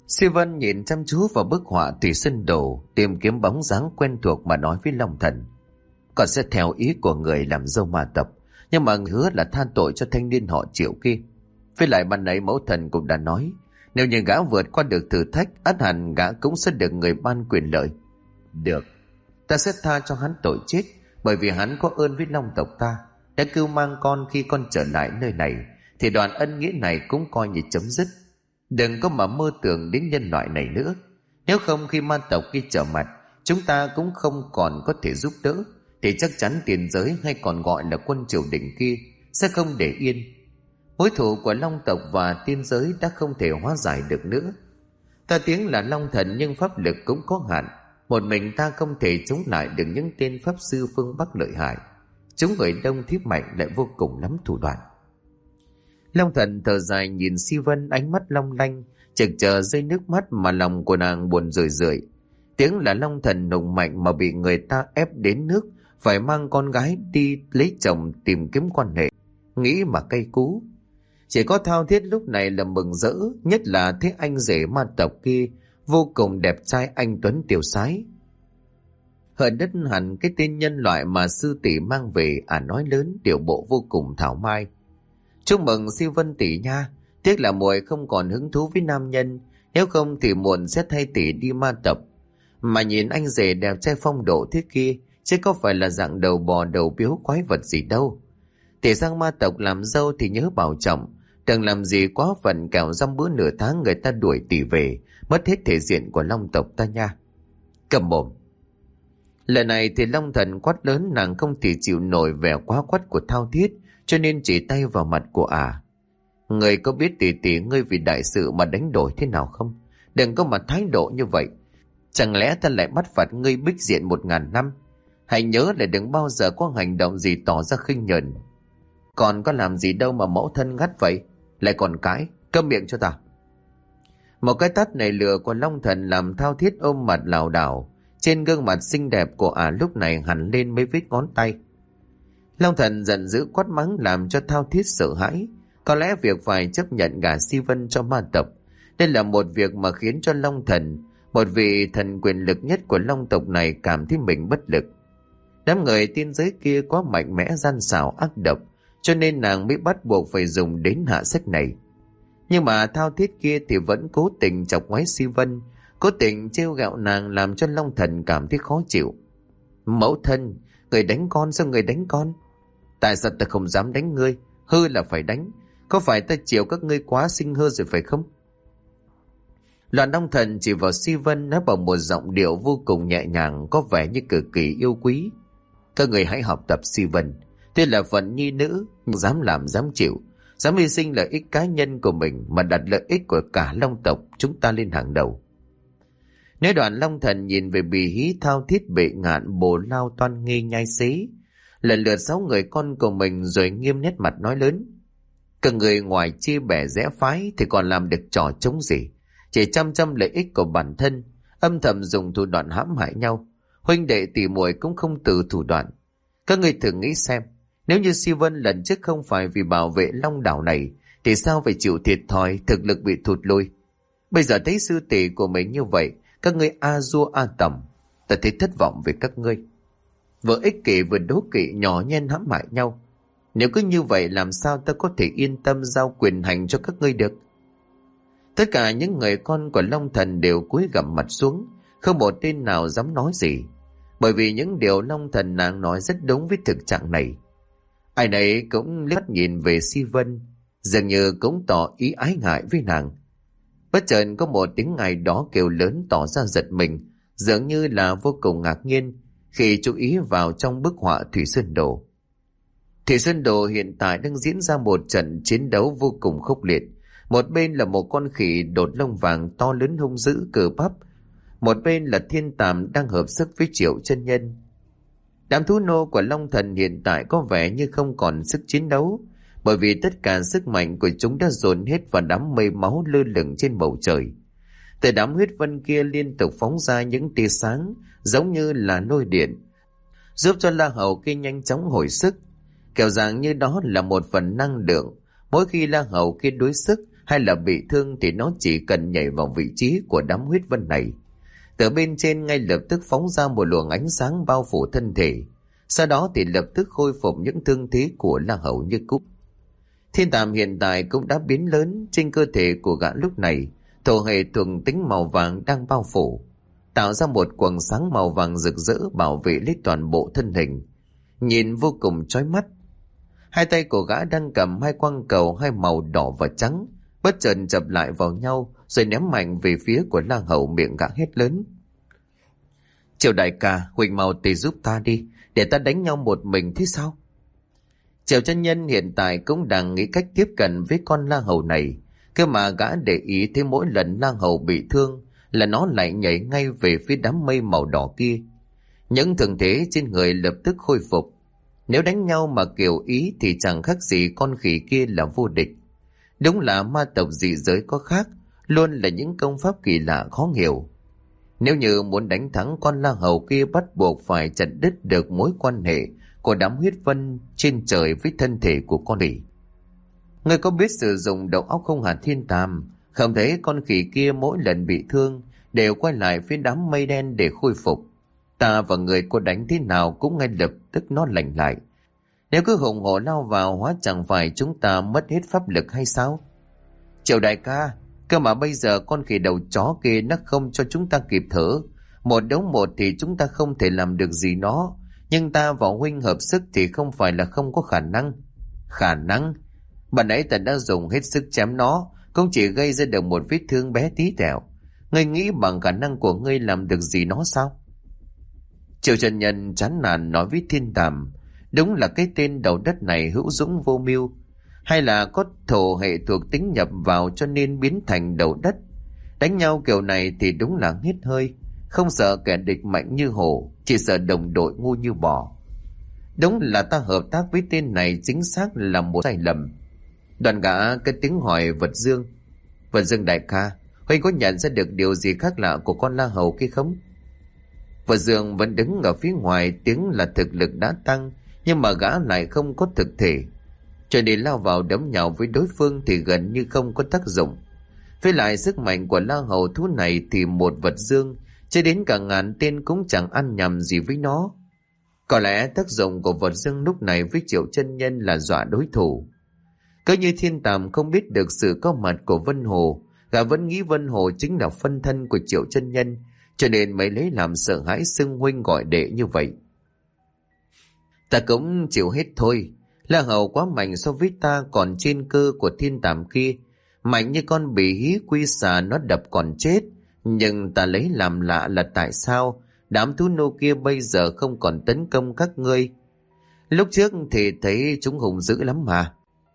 Si Vân nhìn chăm chú vào bức họa Thủy Sơn Đồ, tìm kiếm bóng dáng quen thuộc mà nói với Long Thần. Con sẽ theo ý của người làm dâu ma tộc, nhưng mà hứa là tha tội cho thanh niên họ Triệu kia. Với lại ban nãy mẫu thần cũng đã nói, nếu như gã vượt qua được thử thách, ắt hẳn gã cũng sẽ được người ban quyền lợi. Được, ta sẽ tha cho hắn tội chết, bởi vì hắn có ơn với Long tộc ta, đã cứu mang con khi con trở lại nơi này, thì đoạn ân nghĩa này cũng coi như chấm dứt. Đừng có mà mơ tưởng đến nhân loại này nữa. Nếu không khi ma tộc kia trở mặt, chúng ta cũng không còn có thể giúp đỡ, thì chắc chắn tiền giới hay còn gọi là quân triều đình kia sẽ không để yên. Mối thù của Long tộc và tiên giới đã không thể hóa giải được nữa. Ta tiếng là Long Thần nhưng pháp lực cũng có hạn, một mình ta không thể chống lại được những tên pháp sư phương Bắc lợi hại. Chúng người đông thiếp mạnh lại vô cùng lắm thủ đoạn. Long Thần thở dài nhìn Si Vân, ánh mắt long lanh, chực chờ rơi nước mắt mà lòng của nàng buồn rười rượi. Tiếng là Long Thần nùng mạnh mà bị người ta ép đến nước, phải mang con gái đi lấy chồng tìm kiếm quan hệ, nghĩ mà cay cú. Chỉ có Thao Thiết lúc này là mừng rỡ, nhất là thấy anh rể ma tộc kia vô cùng đẹp trai anh tuấn tiêu sái. Hận đất hẳn cái tên nhân loại mà sư tỷ mang về, à nói lớn điệu bộ vô cùng thảo mai. Chúc mừng Si Vân tỷ nha, tiếc là muội không còn hứng thú với nam nhân, nếu không thì muộn sẽ thay tỷ đi ma tộc. Mà nhìn anh rể đẹp trai phong độ thế kia, chứ có phải là dạng đầu bò đầu biếu quái vật gì đâu. Tỷ sang ma tộc làm dâu thì nhớ bảo trọng, đừng làm gì quá phận kẻo dăm bữa nửa tháng người ta đuổi tỷ về, mất hết thể diện của Long tộc ta nha. Cầm mồm. Lần này thì Long Thần quát lớn, nàng không thể chịu nổi vẻ quá quắt của Thao Thiết, cho nên chỉ tay vào mặt của ả. À. Người có biết tỷ tỷ ngươi vì đại sự mà đánh đổi thế nào không? Đừng có mà thái độ như vậy. Chẳng lẽ ta lại bắt phạt ngươi bích diện một ngàn năm? Hãy nhớ là đừng bao giờ có hành động gì tỏ ra khinh nhờn. Còn có làm gì đâu mà mẫu thân ngắt vậy? Lại còn cái, câm miệng cho ta. Một cái tát này lừa của Long Thần làm Thao Thiết ôm mặt lảo đảo. Trên gương mặt xinh đẹp của ả à lúc này hẳn lên mấy vết ngón tay. Long Thần giận dữ quát mắng làm cho Thao Thiết sợ hãi. Có lẽ việc phải chấp nhận gả Si Vân cho ma tộc, đây là một việc mà khiến cho Long Thần, một vị thần quyền lực nhất của Long tộc này, cảm thấy mình bất lực. Đám người tiên giới kia quá mạnh mẽ, gian xảo ác độc, cho nên nàng mới bắt buộc phải dùng đến hạ sách này. Nhưng mà Thao Thiết kia thì vẫn cố tình chọc ngoáy Si Vân, cố tình trêu ghẹo nàng, làm cho Long Thần cảm thấy khó chịu. Mẫu thân, người đánh con sao người đánh con? Tại sao ta không dám đánh ngươi? Hư là phải đánh. Có phải ta chiều các ngươi quá sinh hư rồi phải không? Loạn Long Thần chỉ vào Si Vân nói bằng một giọng điệu vô cùng nhẹ nhàng, có vẻ như cực kỳ yêu quý. Các người hãy học tập Si Vân. Thế là phận nhi nữ, dám làm dám chịu, dám hy sinh lợi ích cá nhân của mình mà đặt lợi ích của cả Long tộc chúng ta lên hàng đầu. Nói đoạn Long Thần nhìn về bì hí Thao Thiết, Bệ Ngạn, Bồ Lao, Toan Nghi, Nhai Xế, lần lượt sáu người con của mình, rồi nghiêm nét mặt nói lớn. Các người ngoài chia bè rẽ phái thì còn làm được trò chống gì? Chỉ chăm chăm lợi ích của bản thân, âm thầm dùng thủ đoạn hãm hại nhau. Huynh đệ tỷ muội cũng không từ thủ đoạn. Các người thử nghĩ xem, nếu như Si Vân lần trước không phải vì bảo vệ Long đảo này, thì sao phải chịu thiệt thòi, thực lực bị thụt lùi? Bây giờ thấy sư tỷ của mình như vậy, các ngươi a dua a tầm, ta thấy thất vọng về các ngươi. Vừa ích kỷ vừa đố kỵ, nhỏ nhen hãm hại nhau. Nếu cứ như vậy làm sao ta có thể yên tâm giao quyền hành cho các ngươi được? Tất cả những người con của Long Thần đều cúi gằm mặt xuống, không một tên nào dám nói gì, bởi vì những điều Long Thần nàng nói rất đúng với thực trạng này. Ai nấy cũng liếc nhìn về Si Vân, dường như cũng tỏ ý ái ngại với nàng. Bất chợt có một tiếng ai đó kêu lớn tỏ ra giật mình, dường như là vô cùng ngạc nhiên khi chú ý vào trong bức họa Thủy Sơn Đồ. Thủy Sơn Đồ hiện tại đang diễn ra một trận chiến đấu vô cùng khốc liệt. Một bên là một con khỉ đột lông vàng to lớn hung dữ cờ bắp, một bên là thiên tàm đang hợp sức với Triệu chân nhân. Đám thú nô của Long Thần hiện tại có vẻ như không còn sức chiến đấu, bởi vì tất cả sức mạnh của chúng đã dồn hết vào đám mây máu lơ lửng trên bầu trời. Từ đám huyết vân kia liên tục phóng ra những tia sáng giống như là lôi điện, giúp cho La Hầu kia nhanh chóng hồi sức. Kiểu dạng như đó là một phần năng lượng, mỗi khi La Hầu kia đuối sức hay là bị thương thì nó chỉ cần nhảy vào vị trí của đám huyết vân này. Từ bên trên ngay lập tức phóng ra một luồng ánh sáng bao phủ thân thể, sau đó thì lập tức khôi phục những thương thế của La Hầu như cũ. Thiên Tàm hiện tại cũng đã biến lớn, trên cơ thể của gã lúc này thổ hệ thuộc tính màu vàng đang bao phủ, tạo ra một quầng sáng màu vàng rực rỡ bảo vệ lấy toàn bộ thân hình, nhìn vô cùng chói mắt. Hai tay của gã đang cầm hai quang cầu hai màu đỏ và trắng, bất chợt chập lại vào nhau rồi ném mạnh về phía của La Hầu, miệng gã hét lớn: Triệu đại ca, huynh mau tì giúp ta đi, để ta đánh nhau một mình thế sao? Triệu chân nhân hiện tại cũng đang nghĩ cách tiếp cận với con La Hầu này, cơ mà gã để ý thấy mỗi lần La Hầu bị thương là nó lại nhảy ngay về phía đám mây màu đỏ kia. Những thương thế trên người lập tức khôi phục. Nếu đánh nhau mà kiểu ý thì chẳng khác gì con khỉ kia là vô địch. Đúng là ma tộc dị giới có khác, luôn là những công pháp kỳ lạ khó hiểu. Nếu như muốn đánh thắng con La Hầu kia, bắt buộc phải chặt đứt được mối quan hệ của đám huyết vân trên trời với thân thể của con khỉ. Ngươi có biết sử dụng đầu óc không hả Thiên Tàm? Không thấy con khỉ kia mỗi lần bị thương đều quay lại phía đám mây đen để khôi phục. Ta và người cô đánh thế nào cũng ngay lập tức nó lành lại. Nếu cứ hùng hổ lao vào, hóa chẳng phải chúng ta mất hết pháp lực hay sao? Triệu đại ca, cơ mà bây giờ con khỉ đầu chó kia nó không cho chúng ta kịp thở. Một đấu một thì chúng ta không thể làm được gì nó, nhưng ta và huynh hợp sức thì không phải là không có khả năng. Khả năng? Bạn ấy ta đã dùng hết sức chém nó, cũng chỉ gây ra được một vết thương bé tí tẹo. Ngươi nghĩ bằng khả năng của ngươi làm được gì nó sao? Triệu chân nhân chán nản nói với Thiên Tàm: Đúng là cái tên đầu đất này hữu dũng vô mưu, hay là có thổ hệ thuộc tính nhập vào cho nên biến thành đầu đất. Đánh nhau kiểu này thì đúng là hết hơi, không sợ kẻ địch mạnh như hổ, chỉ sợ đồng đội ngu như bò. Đúng là ta hợp tác với tên này chính xác là một sai lầm. Đoàn gã cái tiếng hỏi Vật Dương: Vật Dương đại ca, huynh có nhận ra được điều gì khác lạ của con La Hầu kia không? Vật Dương vẫn đứng ở phía ngoài, tiếng là thực lực đã tăng, nhưng mà gã lại không có thực thể, cho nên lao vào đấm nhào với đối phương thì gần như không có tác dụng. Với lại sức mạnh của La Hầu thú này thì một Vật Dương cho đến cả ngàn tên cũng chẳng ăn nhầm gì với nó. Có lẽ tác dụng của Vật Dương lúc này với Triệu chân nhân là dọa đối thủ. Cứ như Thiên Tàm không biết được sự có mặt của Vân Hồ, gã vẫn nghĩ Vân Hồ chính là phân thân của Triệu chân nhân, cho nên mới lấy làm sợ hãi xưng huynh gọi đệ như vậy. Ta cũng chịu hết thôi. La Hầu quá mạnh so với ta, còn trên cơ của Thiên Tàm kia mạnh như con bì hí quy xà, nó đập còn chết. Nhưng ta lấy làm lạ là tại sao đám thú nô kia bây giờ không còn tấn công các ngươi. Lúc trước thì thấy chúng hùng dữ lắm mà.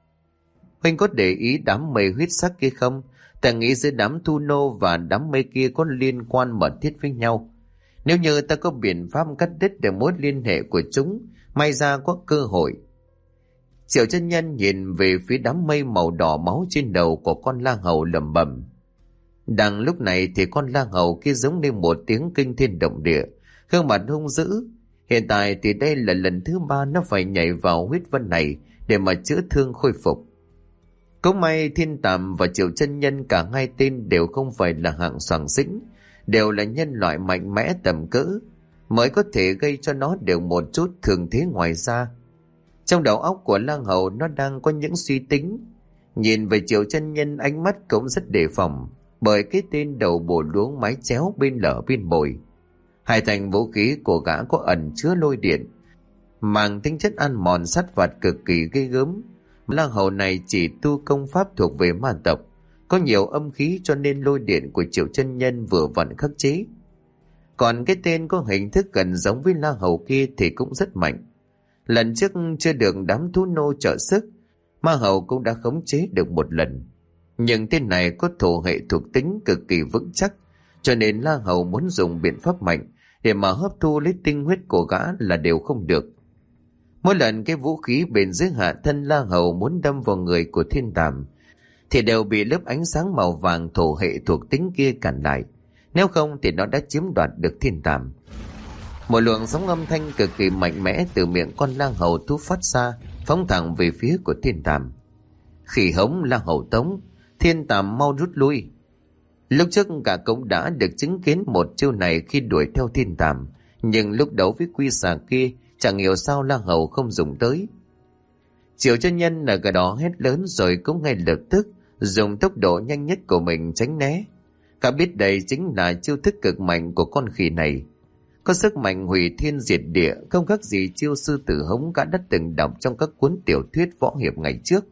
Huynh có để ý đám mây huyết sắc kia không? Ta nghĩ giữa đám thu nô và đám mây kia có liên quan mật thiết với nhau. Nếu như ta có biện pháp cắt đứt được mối liên hệ của chúng, may ra có cơ hội. Triệu chân nhân nhìn về phía đám mây màu đỏ máu trên đầu của con La Hầu lẩm bẩm. Đang lúc này thì con La Hầu kia giống như một tiếng kinh thiên động địa, gương mặt hung dữ. Hiện tại thì đây là lần thứ ba nó phải nhảy vào huyết vân này để mà chữa thương khôi phục. Cũng may Thiên Tàm và Triệu chân nhân cả hai tên đều không phải là hạng soàng xĩnh, đều là nhân loại mạnh mẽ tầm cỡ, mới có thể gây cho nó được một chút thường thế ngoài ra. Trong đầu óc của La Hầu nó đang có những suy tính. Nhìn về Triệu chân nhân, ánh mắt cũng rất đề phòng, bởi cái tên đầu bổ luống mái chéo bên lở bên bồi. Hai thành vũ khí của gã có ẩn chứa lôi điện, mang tính chất ăn mòn sắt vặt cực kỳ ghê gớm. La Hầu này chỉ tu công pháp thuộc về ma tộc, có nhiều âm khí cho nên lôi điện của Triệu chân nhân vừa vặn khắc chế. Còn cái tên có hình thức gần giống với La Hầu kia thì cũng rất mạnh. Lần trước chưa được đám thú nô trợ sức, Ma Hầu cũng đã khống chế được một lần. Nhưng tên này có thổ hệ thuộc tính cực kỳ vững chắc, cho nên La Hầu muốn dùng biện pháp mạnh để mà hấp thu lấy tinh huyết của gã là đều không được. Mỗi lần cái vũ khí bên dưới hạ thân La Hầu muốn đâm vào người của Thiên Tàm thì đều bị lớp ánh sáng màu vàng thổ hệ thuộc tính kia cản lại, nếu không thì nó đã chiếm đoạt được Thiên Tàm. Một luồng sóng âm thanh cực kỳ mạnh mẽ từ miệng con La Hầu thú phát ra, phóng thẳng về phía của Thiên Tàm. Khỉ hống La Hầu tống, Thiên Tàm mau rút lui. Lúc trước cả cũng đã được chứng kiến một chiêu này khi đuổi theo Thiên Tàm, nhưng lúc đấu với quy xà kia chẳng hiểu sao La Hầu không dùng tới. Triệu chân nhân ở gần đó hét lớn rồi cũng ngay lập tức dùng tốc độ nhanh nhất của mình tránh né. Cả biết đây chính là chiêu thức cực mạnh của con khỉ này, có sức mạnh hủy thiên diệt địa, không khác gì chiêu sư tử hống cả đã từng đọc trong các cuốn tiểu thuyết võ hiệp ngày trước.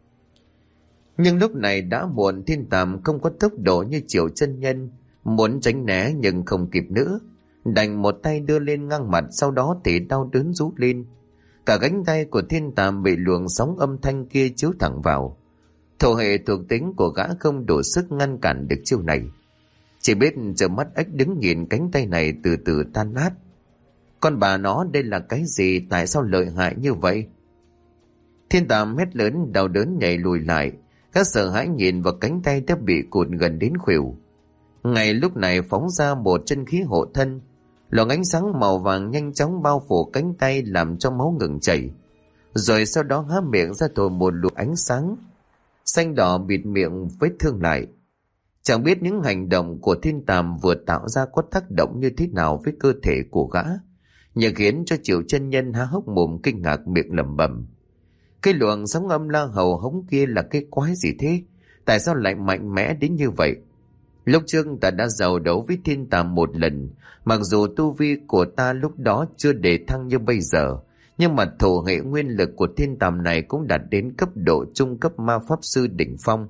Nhưng lúc này đã muộn, Thiên Tàm không có tốc độ như Triệu chân nhân, muốn tránh né nhưng không kịp nữa, đành một tay đưa lên ngang mặt, sau đó thì đau đớn rú lên. Cả cánh tay của Thiên Tàm bị luồng sóng âm thanh kia chiếu thẳng vào. Thổ hệ thuộc tính của gã không đủ sức ngăn cản được chiêu này, chỉ biết trợn mắt ếch đứng nhìn cánh tay này từ từ tan nát. Con bà nó, đây là cái gì, tại sao lợi hại như vậy? Thiên Tàm hét lớn đau đớn nhảy lùi lại, gã sợ hãi nhìn vào cánh tay đã bị cụt gần đến khuỷu. Ngay lúc này phóng ra một chân khí hộ thân, luồng ánh sáng màu vàng nhanh chóng bao phủ cánh tay làm cho máu ngừng chảy, rồi sau đó há miệng ra thổi một luồng ánh sáng xanh đỏ bịt miệng vết thương lại. Chẳng biết những hành động của Thiên Tàm vừa tạo ra có tác động như thế nào với cơ thể của gã, nhưng khiến cho Triệu chân nhân há hốc mồm kinh ngạc miệng lẩm bẩm: cái luồng sóng âm La Hầu hống kia là cái quái gì thế? Tại sao lại mạnh mẽ đến như vậy? Lúc trước ta đã giao đấu với Thiên Tàm một lần, mặc dù tu vi của ta lúc đó chưa đề thăng như bây giờ, nhưng mà thổ hệ nguyên lực của Thiên Tàm này cũng đạt đến cấp độ trung cấp ma pháp sư đỉnh phong.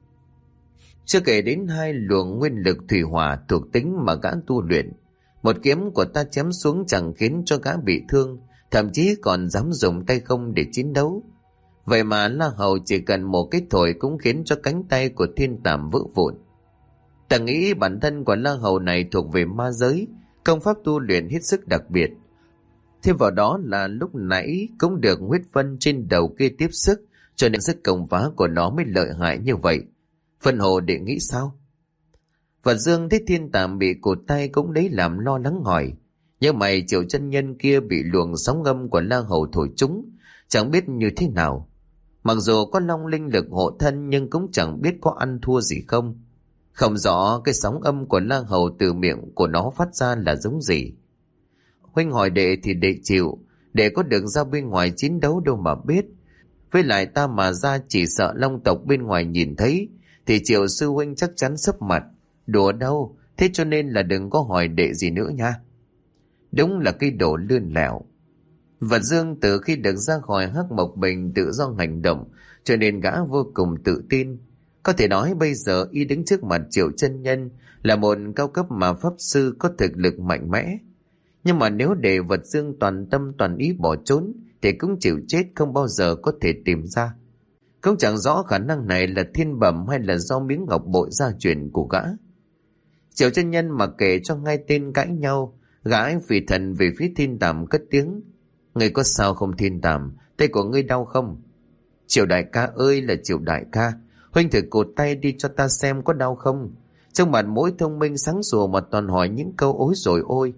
Chưa kể đến hai luồng nguyên lực thủy hỏa thuộc tính mà gã tu luyện, một kiếm của ta chém xuống chẳng khiến cho gã bị thương, thậm chí còn dám dùng tay không để chiến đấu. Vậy mà La Hầu chỉ cần một cái thổi cũng khiến cho cánh tay của Thiên Tàm vỡ vụn. Ta nghĩ bản thân của La Hầu này thuộc về ma giới, công pháp tu luyện hết sức đặc biệt. Thêm vào đó là lúc nãy cũng được huyết vân trên đầu kia tiếp sức, cho nên sức công phá của nó mới lợi hại như vậy. Phân Hồ đệ nghĩ sao? Và Dương thấy Thiên Tàm bị cụt tay cũng lấy làm lo lắng hỏi: nhưng mày Triệu chân nhân kia bị luồng sóng âm của La Hầu thổi trúng, chẳng biết như thế nào. Mặc dù có long linh lực hộ thân nhưng cũng chẳng biết có ăn thua gì không. Không rõ cái sóng âm của La Hầu từ miệng của nó phát ra là giống gì. Huynh hỏi đệ thì đệ chịu, đệ có được ra bên ngoài chiến đấu đâu mà biết. Với lại ta mà ra chỉ sợ long tộc bên ngoài nhìn thấy thì Triệu sư huynh chắc chắn sấp mặt. Đùa đâu, thế cho nên là đừng có hỏi đệ gì nữa nha. Đúng là cái đồ lươn lẹo. Vật Dương từ khi được ra khỏi Hắc Mộc Bình tự do hành động, cho nên gã vô cùng tự tin. Có thể nói bây giờ y đứng trước mặt Triệu chân nhân là một cao cấp mà pháp sư có thực lực mạnh mẽ. Nhưng mà nếu để Vật Dương toàn tâm toàn ý bỏ trốn thì cũng chịu chết, không bao giờ có thể tìm ra. Cũng chẳng rõ khả năng này là thiên bẩm hay là do miếng ngọc bội gia truyền của gã. Triệu chân nhân mặc kệ cho ngay tên cãi nhau, gã vì thần về phía Thiên Tàm cất tiếng: ngươi có sao không Thiên Tàm? Tay của ngươi đau không? Triệu đại ca ơi là Triệu đại ca, huynh thử cột tay đi cho ta xem có đau không. Trong mặt mũi thông minh sáng sủa mà toàn hỏi những câu ối rồi ôi.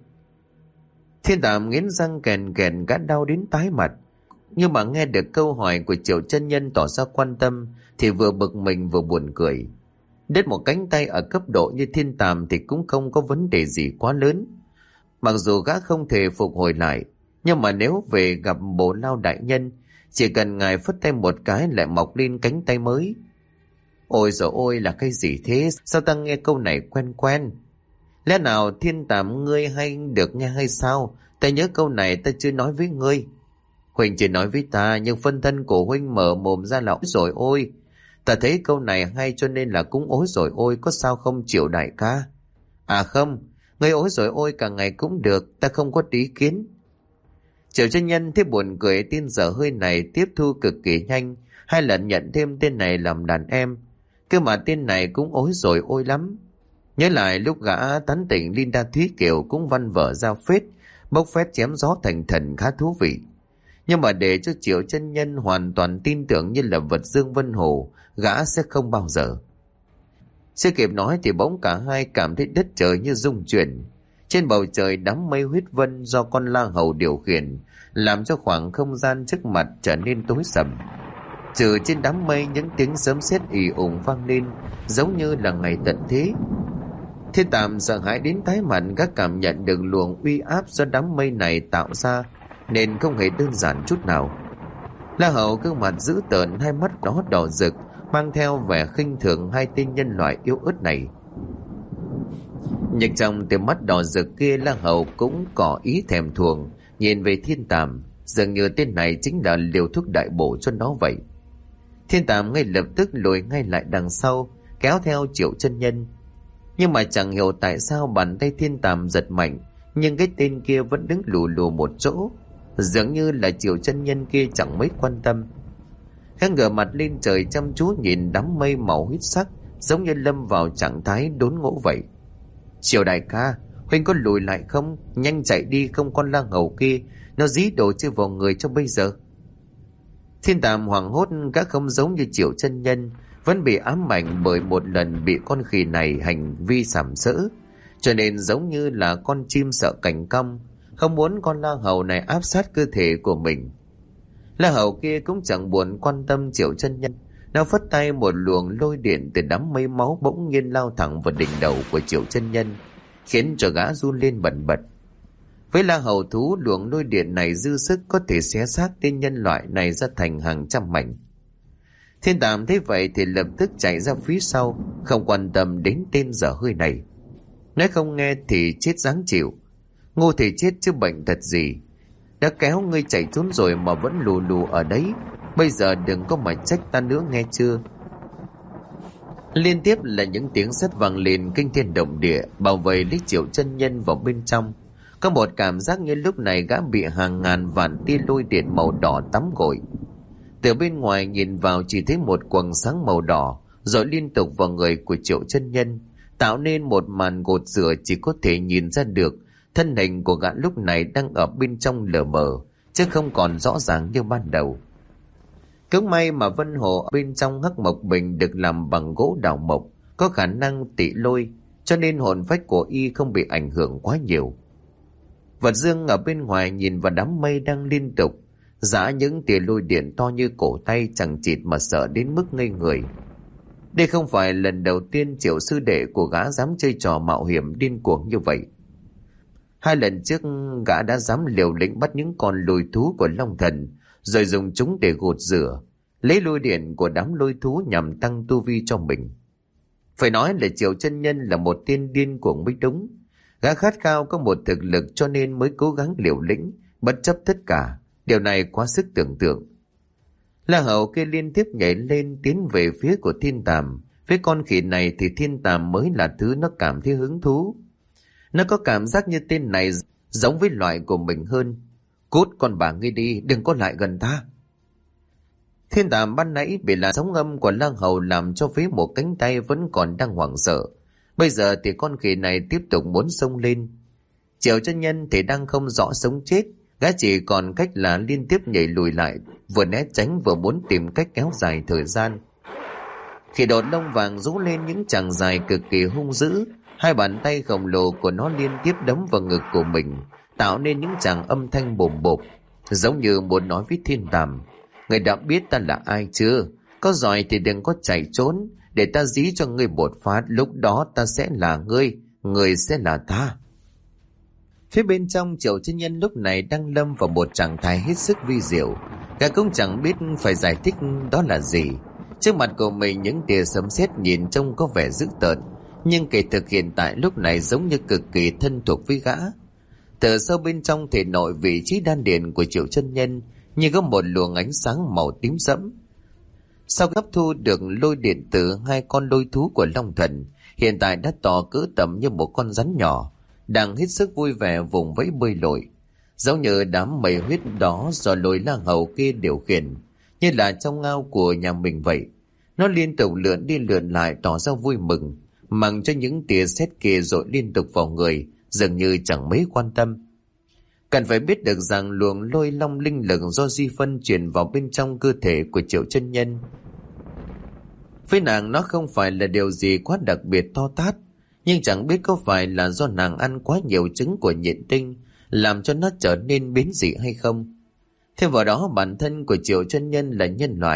Thiên Tàm nghiến răng kèn kèn, gã đau đến tái mặt. Nhưng mà nghe được câu hỏi của Triệu chân nhân tỏ ra quan tâm thì vừa bực mình vừa buồn cười. Đứt một cánh tay ở cấp độ như Thiên Tàm thì cũng không có vấn đề gì quá lớn. Mặc dù gã không thể phục hồi lại, nhưng mà nếu về gặp Bồ Lao đại nhân, chỉ cần ngài phất tay một cái lại mọc lên cánh tay mới. Ôi dồi ôi, là cái gì thế? Sao ta nghe câu này quen quen? Lẽ nào Thiên Tàm ngươi hay được nghe hay sao? Ta nhớ câu này ta chưa nói với ngươi. Huynh chỉ nói với ta, nhưng phân thân của huynh mở mồm ra là ối rồi ôi. Ta thấy câu này hay cho nên là cũng ối rồi ôi, có sao không Triệu đại ca? À không, ngươi ối rồi ôi cả ngày cũng được, ta không có ý kiến. Triệu chân nhân thấy buồn cười, tin dở hơi này tiếp thu cực kỳ nhanh, hai lần nhận thêm tên này làm đàn em. Cơ mà tên này cũng ối rồi ôi lắm. Nhớ lại lúc gã tán tỉnh Linda Thúy Kiều cũng văn vở ra phết, bốc phét chém gió thành thần khá thú vị. Nhưng mà để cho Triệu chân nhân hoàn toàn tin tưởng như là Vật Dương Vân Hồ, gã sẽ không bao giờ. Chưa kịp nói thì bỗng cả hai cảm thấy đất trời như rung chuyển. Trên bầu trời đám mây huyết vân do con La Hầu điều khiển, làm cho khoảng không gian trước mặt trở nên tối sầm. Trừ trên đám mây những tiếng sấm sét ì ùng vang lên, giống như là ngày tận thế. Thiên Tàm sợ hãi đến tái mặt, gã cảm nhận được luồng uy áp do đám mây này tạo ra, nên không hề đơn giản chút nào. La Hầu gương mặt dữ tợn, hai mắt đó đỏ rực, mang theo vẻ khinh thường hai tên nhân loại yếu ớt này. Nhưng trong tia mắt đỏ rực kia, La Hầu cũng có ý thèm thuồng, nhìn về Thiên Tàm, dường như tên này chính là liều thuốc đại bổ cho nó vậy. Thiên Tàm ngay lập tức lùi ngay lại đằng sau, kéo theo Triệu Chân Nhân. Nhưng mà chẳng hiểu tại sao bàn tay Thiên Tàm giật mạnh, nhưng cái tên kia vẫn đứng lù lù một chỗ, dường như là Triệu Chân Nhân kia chẳng mấy quan tâm. Hắn ngửa mặt lên trời chăm chú nhìn đám mây màu huyết sắc, giống như lâm vào trạng thái đốn ngộ vậy. Triệu đại ca, huynh có lùi lại không? Nhanh chạy đi, không con La Hầu kia nó dí đồ chơi vào người cho bây giờ. Thiên Tàm hoảng hốt, gã không giống như Triệu Chân Nhân, vẫn bị ám ảnh bởi một lần bị con khỉ này hành vi sàm sỡ, cho nên giống như là con chim sợ cành cong, không muốn con La Hầu này áp sát cơ thể của mình. La Hầu kia cũng chẳng buồn quan tâm Triệu Chân Nhân, nó phất tay, một luồng lôi điện từ đám mây máu bỗng nhiên lao thẳng vào đỉnh đầu của Triệu Chân Nhân, khiến cho gã run lên bần bật. Với La Hầu thú, luồng lôi điện này dư sức có thể xé xác tên nhân loại này ra thành hàng trăm mảnh. Thiên Tàm thấy vậy thì lập tức chạy ra phía sau, không quan tâm đến tên dở hơi này. Nói không nghe thì chết dáng chịu, ngu thì chết chứ bệnh thật gì. Đã kéo ngươi chạy trốn rồi mà vẫn lù lù ở đấy, bây giờ đừng có mà trách ta nữa nghe chưa. Liên tiếp là những tiếng sét vang lên kinh thiên động địa, bảo vệ lấy Triệu Chân Nhân vào bên trong. Có một cảm giác như lúc này gã bị hàng ngàn vạn tia lôi điện màu đỏ tắm gội. Từ bên ngoài nhìn vào chỉ thấy một quầng sáng màu đỏ rồi liên tục vào người của Triệu Chân Nhân, tạo nên một màn gột rửa. Chỉ có thể nhìn ra được thân hình của gã lúc này đang ở bên trong lờ mờ, chứ không còn rõ ràng như ban đầu. Cũng may mà Vân Hồ bên trong Hắc Mộc Bình được làm bằng gỗ đào mộc, có khả năng tị lôi, cho nên hồn phách của y không bị ảnh hưởng quá nhiều. Vật Dương ở bên ngoài nhìn vào đám mây đang liên tục giã những tia lôi điện to như cổ tay, chẳng chịt mà sợ đến mức ngây người. Đây không phải lần đầu tiên Triệu sư đệ của gã dám chơi trò mạo hiểm điên cuồng như vậy. Hai lần trước gã đã dám liều lĩnh bắt những con lôi thú của Long Thần, rồi dùng chúng để gột rửa, lấy lôi điện của đám lôi thú nhằm tăng tu vi cho mình. Phải nói là Triệu Chân Nhân là một tên điên cuồng mới đúng. Gã khát khao có một thực lực cho nên mới cố gắng liều lĩnh, bất chấp tất cả. Điều này quá sức tưởng tượng. La Hầu kia liên tiếp nhảy lên tiến về phía của Thiên Tàm. Với con khỉ này thì Thiên Tàm mới là thứ nó cảm thấy hứng thú. Nó có cảm giác như tên này giống với loại của mình hơn. Cút con bà ngươi đi, đừng có lại gần ta. Thiên Tàm ban nãy bị là sóng âm của La Hầu làm cho phía một cánh tay vẫn còn đang hoảng sợ. Bây giờ thì con khỉ này tiếp tục muốn xông lên. Triệu Chân Nhân thì đang không rõ sống chết, gã chỉ còn cách là liên tiếp nhảy lùi lại, vừa né tránh vừa muốn tìm cách kéo dài thời gian. Khi đột lông vàng rú lên những chàng dài cực kỳ hung dữ, hai bàn tay khổng lồ của nó liên tiếp đấm vào ngực của mình, tạo nên những tràng âm thanh bồm bộp, giống như muốn nói với Thiên Tàm: người đã biết ta là ai chưa? Có giỏi thì đừng có chạy trốn, để ta dí cho ngươi một phát, lúc đó ta sẽ là ngươi, ngươi sẽ là ta. Phía bên trong, Triệu Chân Nhân lúc này đang lâm vào một trạng thái hết sức vi diệu. Gã cũng chẳng biết phải giải thích đó là gì. Trước mặt của mình những tia sấm sét nhìn trông có vẻ dữ tợn, nhưng kể thực hiện tại lúc này giống như cực kỳ thân thuộc với gã. Từ sâu bên trong thể nội vị trí đan điền của Triệu Chân Nhân như có một luồng ánh sáng màu tím sẫm. Sau hấp thu được lôi điện từ hai con lôi thú của Long Thần, hiện tại đã to cỡ tầm như một con rắn nhỏ, đang hết sức vui vẻ vùng vẫy bơi lội, giống như đám mây huyết đó do lôi La Hầu kia điều khiển, như là trong ngao của nhà mình vậy. Nó liên tục lượn đi lượn lại tỏ ra vui mừng, mặc cho những tia sét kia dội liên tục vào người, dường như chẳng mấy quan tâm. Cần phải biết được rằng luồng lôi long linh lực do Di Phân truyền vào bên trong cơ thể của Triệu Chân Nhân. Với nàng nó không phải là điều gì quá đặc biệt to tát, nhưng chẳng biết có phải là do nàng ăn quá nhiều trứng của nhện tinh làm cho nó trở nên biến dị hay không. Thêm vào đó, bản thân của Triệu Chân Nhân là nhân loại,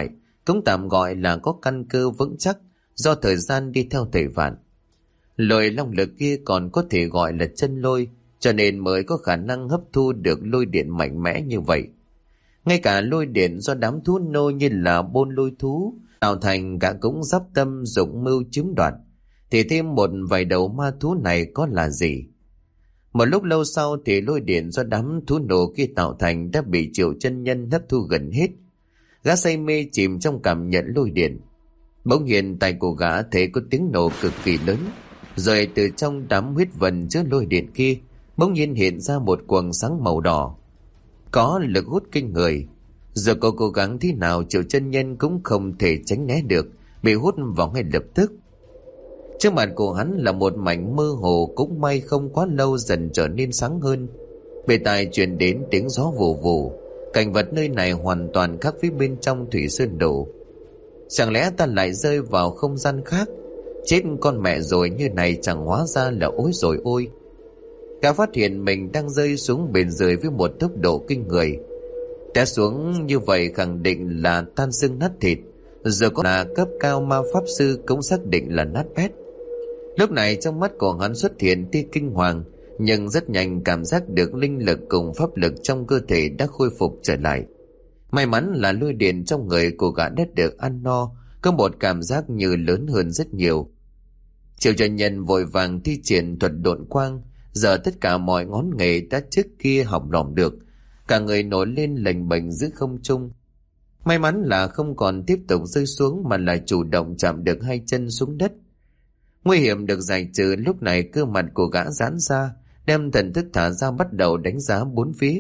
cũng tạm gọi là có căn cơ vững chắc do thời gian đi theo thầy vạn. Lôi long lực kia còn có thể gọi là chân lôi, cho nên mới có khả năng hấp thu được lôi điện mạnh mẽ như vậy. Ngay cả lôi điện do đám thú nô như là bôn lôi thú tạo thành gã cũng dắp tâm dụng mưu chiếm đoạt, thì thêm một vài đầu ma thú này có là gì. Một lúc lâu sau thì lôi điện do đám thú nô kia tạo thành đã bị Triệu Chân Nhân hấp thu gần hết. Gã say mê chìm trong cảm nhận lôi điện. Bỗng nhiên tay của gã thấy có tiếng nổ cực kỳ lớn, rồi từ trong đám huyết vân chứa lôi điện kia bỗng nhiên hiện ra một quầng sáng màu đỏ, có lực hút kinh người. Giờ cô cố gắng thế nào Triệu Chân Nhân cũng không thể tránh né được, bị hút vào ngay lập tức. Trước mặt của hắn là một mảnh mơ hồ, cũng may không quá lâu dần trở nên sáng hơn. Bên tai truyền đến tiếng gió vù vù. Cảnh vật nơi này hoàn toàn khác với bên trong Thủy Sơn Đổ. Chẳng lẽ ta lại rơi vào không gian khác? Chết con mẹ rồi, như này chẳng hóa ra là ối rồi ôi. Cả phát hiện mình đang rơi xuống bên dưới với một tốc độ kinh người. Té xuống như vậy khẳng định là tan xương nát thịt. Giờ có là cấp cao ma pháp sư cũng xác định là nát bét. Lúc này trong mắt của hắn xuất hiện tia kinh hoàng, nhưng rất nhanh cảm giác được linh lực cùng pháp lực trong cơ thể đã khôi phục trở lại. May mắn là lôi điện trong người của gã đã được ăn no, có một cảm giác như lớn hơn rất nhiều. Triệu Chân Nhân vội vàng thi triển thuật độn quang, giờ tất cả mọi ngón nghề đã trước kia học lỏm được, cả người nổi lên lềnh bềnh giữa không trung. May mắn là không còn tiếp tục rơi xuống mà là chủ động chạm được hai chân xuống đất. Nguy hiểm được giải trừ, lúc này cơ mặt của gã giãn ra, đem thần thức thả ra bắt đầu đánh giá bốn phía.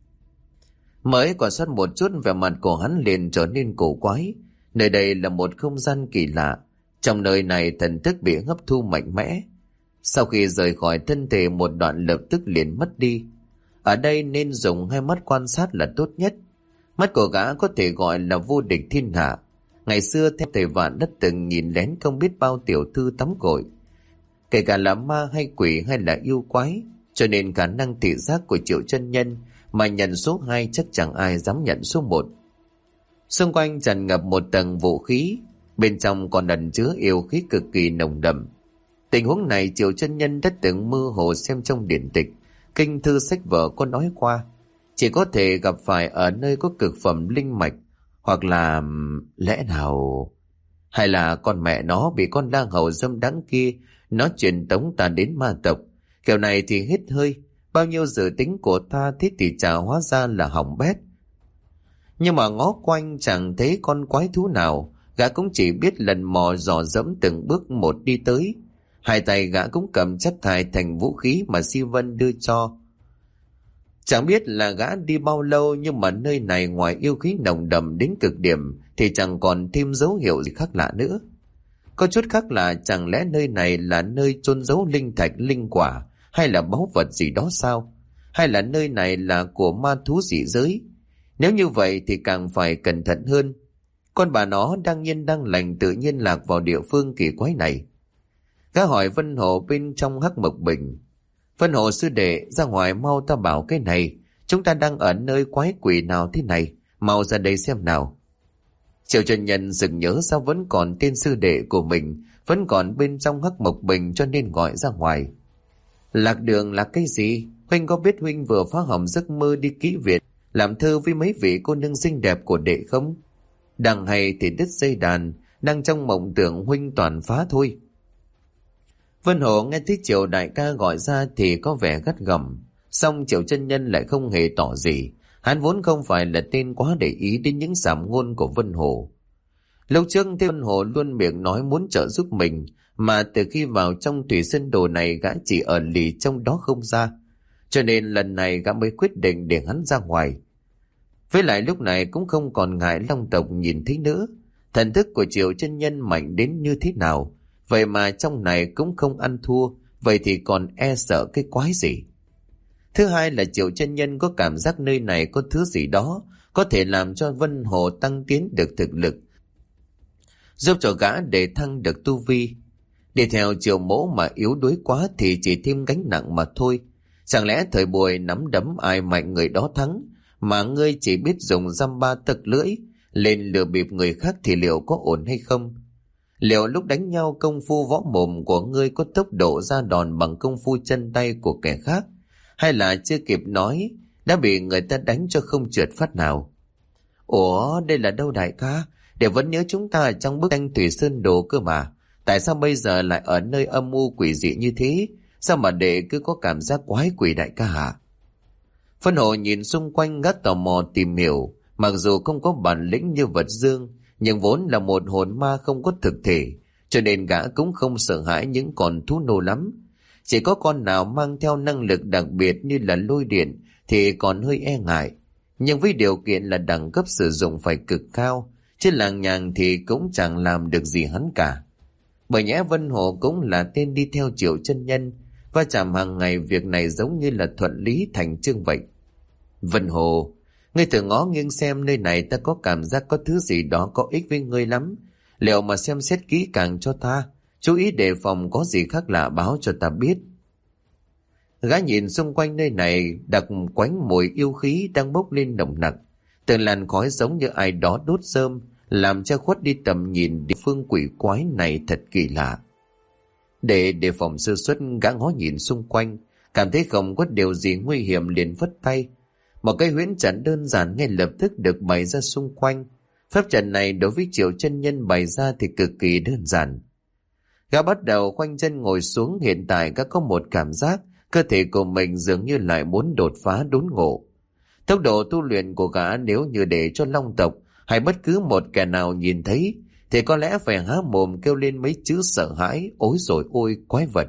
Mới quan sát một chút, vẻ mặt của hắn liền trở nên cổ quái. Nơi đây là một không gian kỳ lạ, trong nơi này thần thức bị hấp thu mạnh mẽ. Sau khi rời khỏi thân thể một đoạn lập tức liền mất đi. Ở đây nên dùng hai mắt quan sát là tốt nhất. Mắt của gã có thể gọi là vô địch thiên hạ. Ngày xưa theo thầy Vạn đã từng nhìn lén không biết bao tiểu thư tắm gội, kể cả là ma hay quỷ hay là yêu quái, cho nên khả năng thị giác của Triệu Chân Nhân mà nhận số hai chắc chẳng ai dám nhận số một. Xung quanh tràn ngập một tầng vũ khí, bên trong còn ẩn chứa yêu khí cực kỳ nồng đậm. Tình huống này Triệu Chân Nhân đã từng mơ hồ xem trong điển tịch, kinh thư sách vở có nói qua, chỉ có thể gặp phải ở nơi có cực phẩm linh mạch, hoặc là lẽ nào, hay là con mẹ nó bị con lang hầu dâm đắng kia nó truyền tống ta đến ma tộc. Kiểu này thì hết hơi, bao nhiêu dự tính của ta thế thì chả hóa ra là hỏng bét. Nhưng mà ngó quanh chẳng thấy con quái thú nào, gã cũng chỉ biết lần mò dò dẫm từng bước một đi tới. Hai tay gã cũng cầm chất thải thành vũ khí mà Si Vân đưa cho. Chẳng biết là gã đi bao lâu, nhưng mà nơi này ngoài yêu khí nồng đậm đến cực điểm thì chẳng còn thêm dấu hiệu gì khác lạ nữa. Có chút khác là chẳng lẽ nơi này là nơi chôn giấu linh thạch, linh quả, hay là báu vật gì đó sao? Hay là nơi này là của ma thú dị giới? Nếu như vậy thì càng phải cẩn thận hơn. Con bà nó đang yên đang lành tự nhiên lạc vào địa phương kỳ quái này. Gã hỏi Vân Hồ bên trong hắc mộc bình. Vân Hồ sư đệ, ra ngoài mau, ta bảo cái này, chúng ta đang ở nơi quái quỷ nào thế này, mau ra đây xem nào. Triệu Chân Nhân dừng nhớ sao vẫn còn tên sư đệ của mình, vẫn còn bên trong hắc mộc bình cho nên gọi ra ngoài. Lạc đường là cái gì? Huynh có biết huynh vừa phá hỏng giấc mơ đi kỹ viện, làm thơ với mấy vị cô nương xinh đẹp của đệ không? Đằng hay thì đứt dây đàn, đang trong mộng tưởng huynh toàn phá thôi. Vân Hồ nghe thấy Triệu đại ca gọi ra thì có vẻ gắt gỏng, song Triệu Chân Nhân lại không hề tỏ gì. Hắn vốn không phải là tên quá để ý đến những sàm ngôn của Vân Hồ. Lâu trước thì Vân Hồ luôn miệng nói muốn trợ giúp mình, mà từ khi vào trong Thủy Sơn Đồ này gã chỉ ở lì trong đó không ra, cho nên lần này gã mới quyết định để hắn ra ngoài. Với lại lúc này cũng không còn ngại Long tộc nhìn thấy nữa. Thần thức của Triệu Chân Nhân mạnh đến như thế nào, vậy mà trong này cũng không ăn thua, vậy thì còn e sợ cái quái gì? Thứ hai là Triệu Chân Nhân có cảm giác nơi này có thứ gì đó có thể làm cho Vân Hồ tăng tiến được thực lực, giúp cho gã để thăng được tu vi. Đi theo Triệu Mỗ mà yếu đuối quá thì chỉ thêm gánh nặng mà thôi. Chẳng lẽ thời buổi nắm đấm ai mạnh người đó thắng, mà ngươi chỉ biết dùng dăm ba tật lưỡi, lên lừa bịp người khác thì liệu có ổn hay không? Liệu lúc đánh nhau công phu võ mồm của ngươi có tốc độ ra đòn bằng công phu chân tay của kẻ khác, hay là chưa kịp nói đã bị người ta đánh cho không trượt phát nào? Ủa, đây là đâu đại ca? Để vẫn nhớ chúng ta ở trong bức tranh Thủy Sơn Đồ cơ mà. Tại sao bây giờ lại ở nơi âm u quỷ dị như thế? Sao mà đệ cứ có cảm giác quái quỷ đại ca hả? Phân Hồ nhìn xung quanh gắt tò mò tìm hiểu. Mặc dù không có bản lĩnh như Vật Dương, nhưng vốn là một hồn ma không có thực thể, cho nên gã cũng không sợ hãi những con thú nô lắm. Chỉ có con nào mang theo năng lực đặc biệt như là lôi điện thì còn hơi e ngại. Nhưng với điều kiện là đẳng cấp sử dụng phải cực cao, chứ làng nhàng thì cũng chẳng làm được gì hắn cả. Bởi nhẽ Vân Hồ cũng là tên đi theo Triệu chân nhân, và chạm hàng ngày việc này giống như là thuận lý thành chương vậy. Vân Hồ, ngươi thử ngó nghiêng xem nơi này, ta có cảm giác có thứ gì đó có ích với ngươi lắm. Liệu mà xem xét kỹ càng cho ta, chú ý đề phòng có gì khác lạ báo cho ta biết. Gã nhìn xung quanh nơi này, đặc quánh mùi yêu khí đang bốc lên nồng nặc. Từng làn khói giống như ai đó đốt rơm, làm cho khuất đi tầm nhìn địa phương quỷ quái này thật kỳ lạ. Để đề phòng sơ suất, gã ngó nhìn xung quanh, cảm thấy không có điều gì nguy hiểm liền phất tay. Một cái huyễn trận đơn giản ngay lập tức được bày ra xung quanh. Pháp trận này đối với Triệu chân nhân bày ra thì cực kỳ đơn giản. Gã bắt đầu khoanh chân ngồi xuống. Hiện tại gã có một cảm giác cơ thể của mình dường như lại muốn đột phá đốn ngộ. Tốc độ tu luyện của gã nếu như để cho Long tộc hay bất cứ một kẻ nào nhìn thấy thì có lẽ phải há mồm kêu lên mấy chữ sợ hãi, ối rồi ôi quái vật.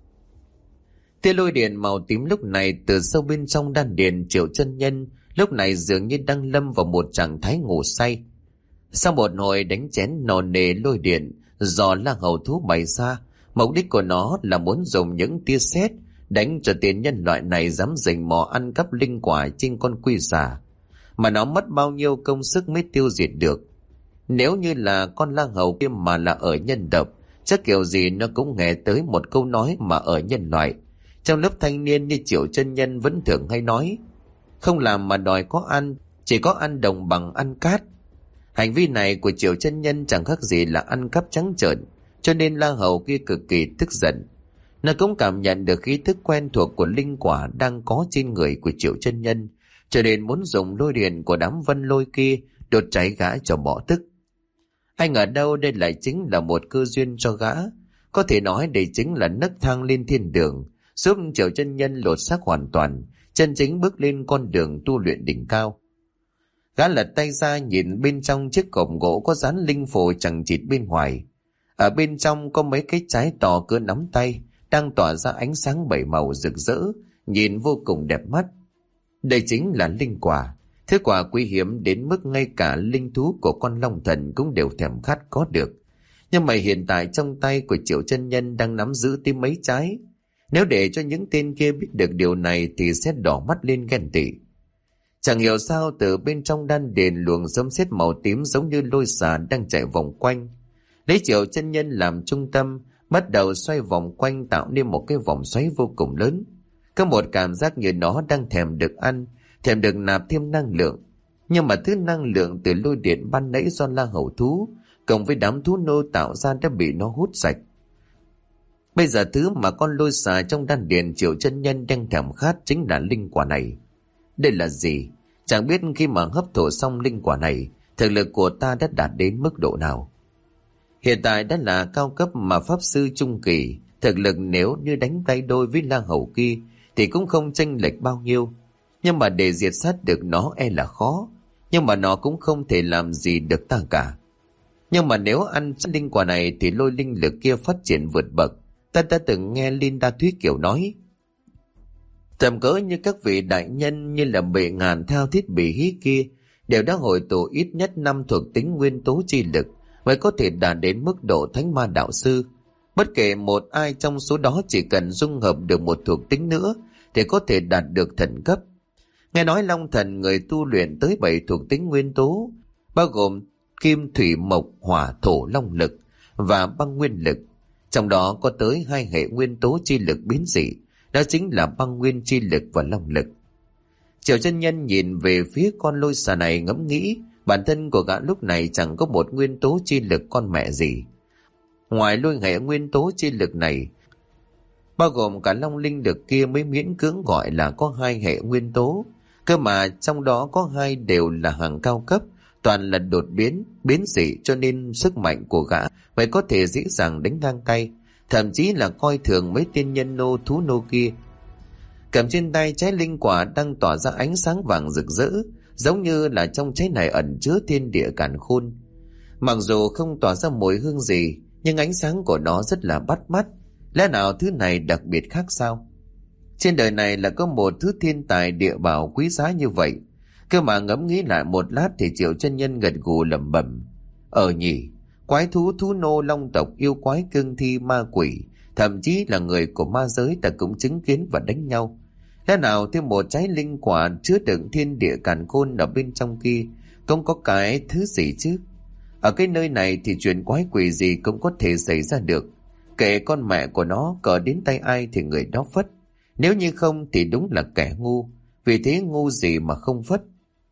Tia lôi điện màu tím lúc này từ sâu bên trong đan điền Triệu chân nhân lúc này dường như đang lâm vào một trạng thái ngủ say. Sau một hồi đánh chén nò nề lôi điện do La Hầu thú bày ra, mục đích của nó là muốn dùng những tia sét đánh cho tên nhân loại này dám rình mò ăn cắp linh quả trên con quy xà, mà nó mất bao nhiêu công sức mới tiêu diệt được. Nếu như là con La Hầu kia mà là ở nhân tộc, chắc kiểu gì nó cũng nghe tới một câu nói mà ở nhân loại trong lớp thanh niên như Triệu chân nhân vẫn thường hay nói: không làm mà đòi có ăn, chỉ có ăn đồng bằng ăn cát. Hành vi này của Triệu chân nhân chẳng khác gì là ăn cắp trắng trợn, cho nên La Hầu kia cực kỳ tức giận. Nó cũng cảm nhận được khí thức quen thuộc của linh quả đang có trên người của Triệu chân nhân, cho nên muốn dùng lôi điện của đám vân lôi kia đốt cháy gã cho bỏ tức. Ai ngờ đâu đây lại chính là một cơ duyên cho gã. Có thể nói đây chính là nấc thang lên thiên đường, giúp Triệu chân nhân lột xác hoàn toàn, chân chính bước lên con đường tu luyện đỉnh cao. Gã lật tay ra nhìn bên trong chiếc cổng gỗ có dán linh phù chằng chịt bên ngoài. Ở bên trong có mấy cái trái to cỡ nắm tay, đang tỏa ra ánh sáng bảy màu rực rỡ, nhìn vô cùng đẹp mắt. Đây chính là linh quả, thứ quả quý hiếm đến mức ngay cả linh thú của con Long Thần cũng đều thèm khát có được. Nhưng mà hiện tại trong tay của Triệu chân nhân đang nắm giữ tới mấy trái. Nếu để cho những tên kia biết được điều này thì sẽ đỏ mắt lên ghen tị. Chẳng hiểu sao từ bên trong đan điền luồng sấm sét màu tím giống như lôi xà đang chạy vòng quanh. Lấy Triệu chân nhân làm trung tâm, bắt đầu xoay vòng quanh tạo nên một cái vòng xoáy vô cùng lớn. Có một cảm giác như nó đang thèm được ăn, thèm được nạp thêm năng lượng. Nhưng mà thứ năng lượng từ lôi điện ban nãy do La Hầu thú cộng với đám thú nô tạo ra đã bị nó hút sạch. Bây giờ thứ mà con lôi xà trong đan điền Triệu chân nhân đang thèm khát chính là linh quả này. Đây là gì? Chẳng biết khi mà hấp thụ xong linh quả này, thực lực của ta đã đạt đến mức độ nào. Hiện tại đã là cao cấp mà pháp sư trung kỳ, thực lực nếu như đánh tay đôi với La Hầu kia thì cũng không chênh lệch bao nhiêu. Nhưng mà để diệt sát được nó e là khó, nhưng mà nó cũng không thể làm gì được ta cả. Nhưng mà nếu ăn linh quả này thì lôi linh lực kia phát triển vượt bậc. Ta đã từng nghe Linda Thúy Kiều nói, tầm cỡ như các vị đại nhân như là bệ ngàn theo thiết bị hí kia đều đã hội tụ ít nhất năm thuộc tính nguyên tố chi lực mới có thể đạt đến mức độ thánh ma đạo sư. Bất kể một ai trong số đó chỉ cần dung hợp được một thuộc tính nữa thì có thể đạt được thần cấp. Nghe nói Long Thần người tu luyện tới bảy thuộc tính nguyên tố, bao gồm kim, thủy, mộc, hỏa, thổ, long lực và băng nguyên lực. Trong đó có tới hai hệ nguyên tố chi lực biến dị, đó chính là băng nguyên chi lực và long lực. Triệu chân nhân nhìn về phía con lôi xà này ngẫm nghĩ, Bản thân của gã lúc này chẳng có một nguyên tố chi lực con mẹ gì. Ngoài lôi hệ nguyên tố chi lực này, bao gồm cả long linh lực kia mới miễn cưỡng gọi là có hai hệ nguyên tố. Cơ mà trong đó có hai đều là hàng cao cấp, toàn là đột biến, biến dị, cho nên sức mạnh của gã phải có thể dễ dàng đánh ngang tay, thậm chí là coi thường mấy tên nhân nô thú nô kia. Cầm trên tay trái linh quả đang tỏa ra ánh sáng vàng rực rỡ, giống như là trong trái này ẩn chứa thiên địa càn khôn. Mặc dù không tỏa ra mùi hương gì, nhưng ánh sáng của nó rất là bắt mắt. Lẽ nào thứ này đặc biệt khác sao? Trên đời này là có một thứ thiên tài địa bảo quý giá như vậy. Cơ mà ngẫm nghĩ lại một lát thì Triệu chân nhân gật gù lẩm bẩm. Ờ nhỉ, quái thú thú nô long tộc, yêu quái cương thi ma quỷ, thậm chí là người của ma giới ta cũng chứng kiến và đánh nhau. Lẽ nào thêm một trái linh quả chứa đựng thiên địa càn khôn ở bên trong kia không có cái thứ gì chứ? Ở cái nơi này thì chuyện quái quỷ gì cũng có thể xảy ra được. Kệ con mẹ của nó cờ đến tay ai thì người đó phất. Nếu như không thì đúng là kẻ ngu. Vì thế ngu gì mà không phất.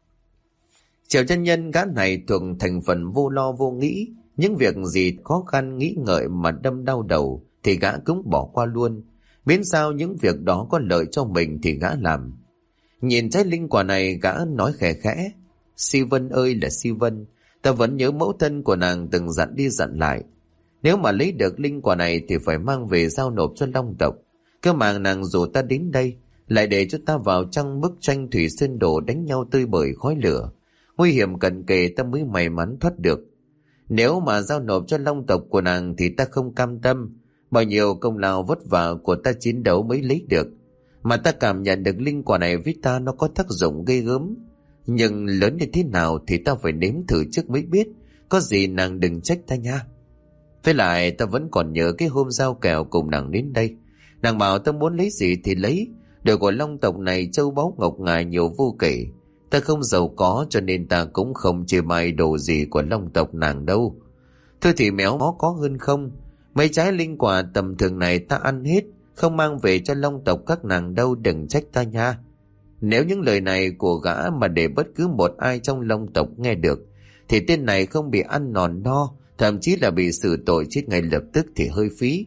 Triệu chân nhân gã này thuộc thành phần vô lo vô nghĩ. Những việc gì khó khăn nghĩ ngợi mà đâm đau đầu thì gã cũng bỏ qua luôn. Miễn sao những việc đó có lợi cho mình thì gã làm. Nhìn trái linh quả này, gã nói khẽ khẽ. Si Vân ơi là Si Vân, ta vẫn nhớ mẫu thân của nàng từng dặn đi dặn lại. Nếu mà lấy được linh quả này thì phải mang về giao nộp cho Long tộc. Cơ mà nàng rủ ta đến đây, lại để cho ta vào trong bức tranh thủy sơn đồ đánh nhau tươi bời khói lửa. Nguy hiểm cận kề ta mới may mắn thoát được. Nếu mà giao nộp cho Long tộc của nàng thì ta không cam tâm. Bao nhiêu công lao vất vả của ta chiến đấu mới lấy được. Mà ta cảm nhận được linh quả này với ta nó có tác dụng ghê gớm. Nhưng lớn như thế nào thì ta phải nếm thử trước mới biết. Có gì nàng đừng trách ta nha. Với lại ta vẫn còn nhớ cái hôm giao kèo cùng nàng đến đây. Nàng bảo ta muốn lấy gì thì lấy. Đời của Long tộc này châu báu ngọc ngà nhiều vô kể. Ta không giàu có cho nên ta cũng không chê mai đồ gì của Long tộc nàng đâu. Thôi thì méo mó có hơn không. Mấy trái linh quả tầm thường này ta ăn hết, không mang về cho Long tộc các nàng đâu, đừng trách ta nha. Nếu những lời này của gã mà để bất cứ một ai trong Long tộc nghe được, thì tên này không bị ăn nòn no, thậm chí là bị xử tội chết ngay lập tức thì hơi phí.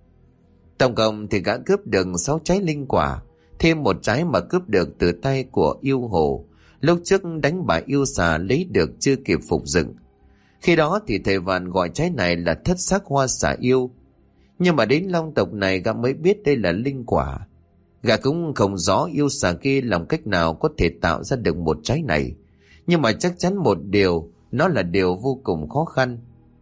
Tổng cộng thì gã cướp được sáu trái linh quả, thêm một trái mà cướp được từ tay của yêu hồ, lúc trước đánh bại yêu xà lấy được chưa kịp phục dựng. Khi đó thì thầy Vạn gọi trái này là thất sắc hoa xà yêu. Nhưng mà đến Long tộc này gã mới biết đây là linh quả. Gã cũng không rõ yêu xà kia làm cách nào có thể tạo ra được một trái này. Nhưng mà chắc chắn một điều, nó là điều vô cùng khó khăn.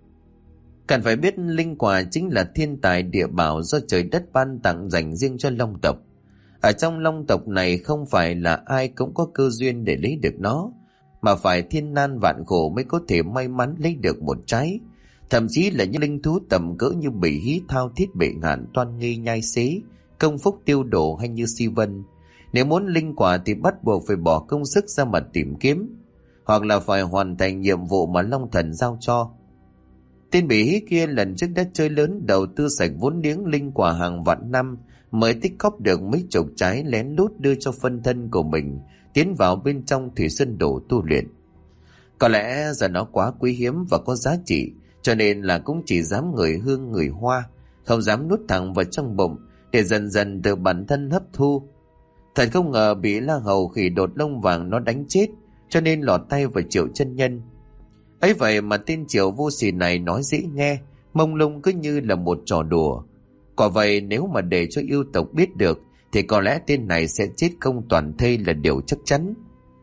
Cần phải biết linh quả chính là thiên tài địa bảo do trời đất ban tặng dành riêng cho Long tộc. Ở trong Long tộc này không phải là ai cũng có cơ duyên để lấy được nó, mà phải thiên nan vạn khổ mới có thể may mắn lấy được một trái. Thậm chí là những linh thú tầm cỡ như bỉ hí, thao thiết, bệ ngạn, toan nghi, nhai xế, công phúc, tiêu đổ hay như Si Vân. Nếu muốn linh quả thì bắt buộc phải bỏ công sức ra mà tìm kiếm, hoặc là phải hoàn thành nhiệm vụ mà Long Thần giao cho. Tên bỉ hí kia lần trước đã chơi lớn, đầu tư sạch vốn liếng linh quả hàng vạn năm mới tích cóp được mấy chục trái, lén lút đưa cho phân thân của mình tiến vào bên trong thủy sơn đồ tu luyện. Có lẽ giờ nó quá quý hiếm và có giá trị, cho nên là cũng chỉ dám ngửi hương ngửi hoa, không dám nuốt thẳng vào trong bụng để dần dần từ bản thân hấp thu. Thật không ngờ bị La Hầu khỉ đột lông vàng nó đánh chết, cho nên lọt tay vào Triệu chân nhân. Ấy vậy mà tên Triệu vô sỉ này nói dễ nghe, mông lung cứ như là một trò đùa. Quả vậy nếu mà để cho yêu tộc biết được thì có lẽ tên này sẽ chết không toàn thây là điều chắc chắn.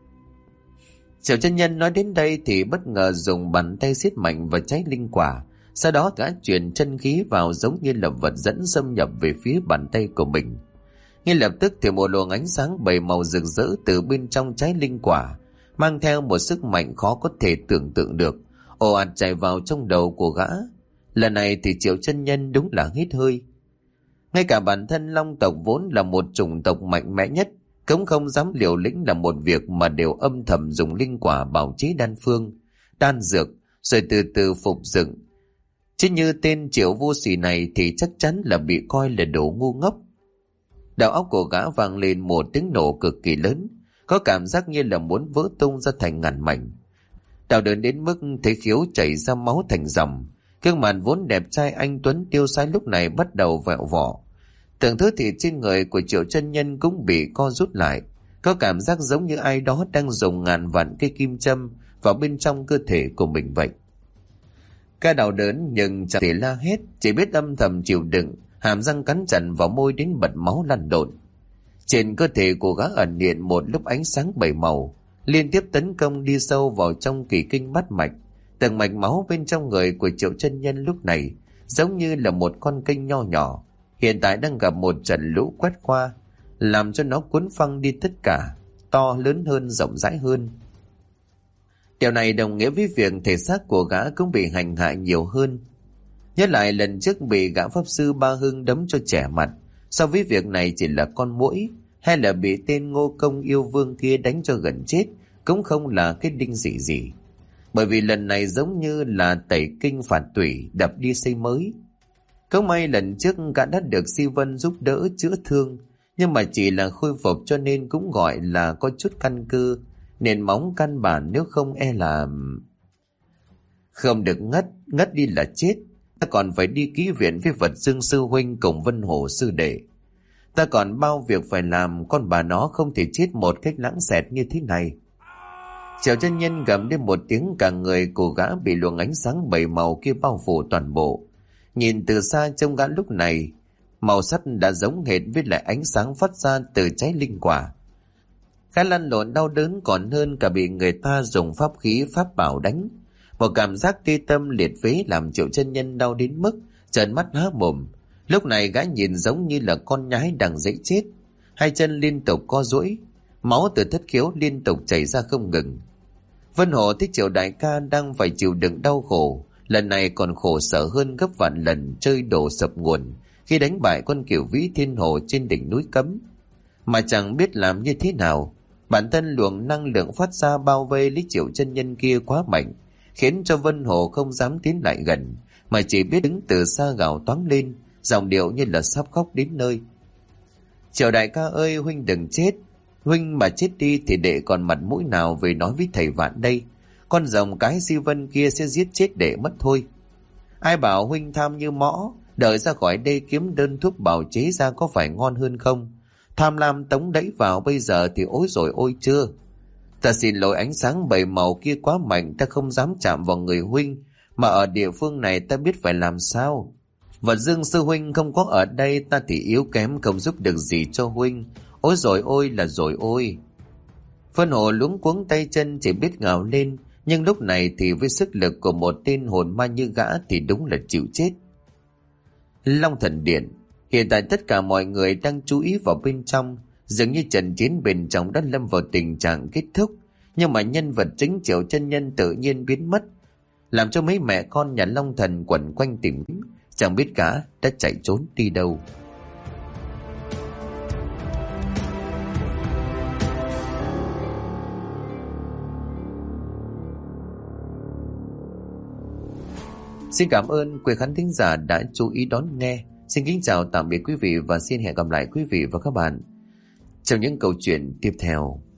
Triệu chân nhân nói đến đây thì bất ngờ dùng bàn tay siết mạnh vào trái linh quả, sau đó gã truyền chân khí vào giống như là vật dẫn xâm nhập về phía bàn tay của mình. Ngay lập tức thì một luồng ánh sáng bảy màu rực rỡ từ bên trong trái linh quả, mang theo một sức mạnh khó có thể tưởng tượng được, ồ ạt chạy vào trong đầu của gã. Lần này thì Triệu chân nhân đúng là hít hơi. Ngay cả bản thân Long tộc vốn là một chủng tộc mạnh mẽ nhất, cũng không dám liều lĩnh làm một việc mà đều âm thầm dùng linh quả bào chế đan phương, đan dược, rồi từ từ phục dựng. Chứ như tên Triệu vô sỉ này thì chắc chắn là bị coi là đồ ngu ngốc. Đầu óc của gã vang lên một tiếng nổ cực kỳ lớn, có cảm giác như là muốn vỡ tung ra thành ngàn mảnh. đau đớn đến mức thấy Khiếu chảy ra máu thành dòng. Gương mặt vốn đẹp trai anh tuấn tiêu sái lúc này bắt đầu vẹo vọ. Từng thứ thịt trên người của Triệu chân nhân cũng bị co rút lại, có cảm giác giống như ai đó đang dùng ngàn vạn cây kim châm vào bên trong cơ thể của mình vậy. Ca đau đớn nhưng chẳng thể la hét, chỉ biết âm thầm chịu đựng, hàm răng cắn chặt vào môi đến bật máu lăn lộn. Trên cơ thể của gã ẩn hiện một lúc ánh sáng bảy màu, liên tiếp tấn công đi sâu vào trong kỳ kinh bát mạch. Từng mạch máu bên trong người của Triệu chân nhân lúc này giống như là một con kênh nho nhỏ, hiện tại đang gặp một trận lũ quét qua, làm cho nó cuốn phăng đi tất cả, to lớn hơn, rộng rãi hơn. Điều này đồng nghĩa với việc thể xác của gã cũng bị hành hạ nhiều hơn. Nhớ lại lần trước bị gã pháp sư Ba Hưng đấm cho trẻ mặt, so với việc này chỉ là con muỗi, hay là bị tên Ngô Công yêu vương kia đánh cho gần chết, cũng không là cái đinh gì gì. Bởi vì lần này giống như là tẩy kinh phạt tủy, đập đi xây mới. Có may lần trước gã đã được Si Vân giúp đỡ chữa thương, nhưng mà chỉ là khôi phục cho nên cũng gọi là có chút căn cơ, nền móng căn bản, nếu không e là... Không được ngất, ngất đi là chết. Ta còn phải đi ký viện với Vật Dương sư huynh cùng Vân Hồ sư đệ. Ta còn bao việc phải làm, con bà nó không thể chết một cách lãng xẹt như thế này. Triệu chân nhân gầm lên một tiếng, cả người của gã bị luồng ánh sáng bảy màu kia bao phủ toàn bộ. Nhìn từ xa trông gã lúc này, màu sắc đã giống hệt với lại ánh sáng phát ra từ trái linh quả. Gã lăn lộn đau đớn còn hơn cả bị người ta dùng pháp khí pháp bảo đánh. Một cảm giác tê tâm liệt phế làm Triệu chân nhân đau đến mức trợn mắt há mồm. Lúc này gã nhìn giống như là con nhái đang dãy chết, hai chân liên tục co duỗi, máu từ thất khiếu liên tục chảy ra không ngừng. Vân Hồ thấy Triệu đại ca đang phải chịu đựng đau khổ, lần này còn khổ sở hơn gấp vạn lần chơi đổ sập nguồn khi đánh bại con Cửu Vĩ Thiên Hồ trên đỉnh núi Cấm, mà chẳng biết làm như thế nào. Bản thân luồng năng lượng phát ra bao vây lấy Triệu chân nhân kia quá mạnh, khiến cho Vân Hồ không dám tiến lại gần, mà chỉ biết đứng từ xa gào toáng lên, giọng điệu như là sắp khóc đến nơi. Triệu đại ca ơi, huynh đừng chết. Huynh mà chết đi thì đệ còn mặt mũi nào về nói với thầy Vạn đây. Con rồng cái Si Vân kia sẽ giết chết đệ mất thôi. Ai bảo huynh tham như mõ, đợi ra khỏi đây kiếm đơn thuốc bào chế ra có phải ngon hơn không? Tham lam tống đẩy vào bây giờ thì ối rồi ôi chưa. Ta xin lỗi, ánh sáng bảy màu kia quá mạnh, ta không dám chạm vào người huynh, mà ở địa phương này ta biết phải làm sao. Vật Dương sư huynh không có ở đây, ta thì yếu kém không giúp được gì cho huynh. Ôi rồi ôi là rồi ôi. Vân Hồ luống cuống tay chân chỉ biết ngào lên, nhưng lúc này thì với sức lực của một tên hồn ma như gã thì đúng là chịu chết. Long Thần Điện, hiện tại tất cả mọi người đang chú ý vào bên trong, dường như trận chiến bên trong đã lâm vào tình trạng kết thúc, nhưng mà nhân vật chính Triệu chân nhân tự nhiên biến mất, làm cho mấy mẹ con nhà Long Thần quẩn quanh tìm kiếm, chẳng biết cả đã chạy trốn đi đâu. Xin cảm ơn quý khán thính giả đã chú ý đón nghe. Xin kính chào tạm biệt quý vị và xin hẹn gặp lại quý vị và các bạn trong những câu chuyện tiếp theo.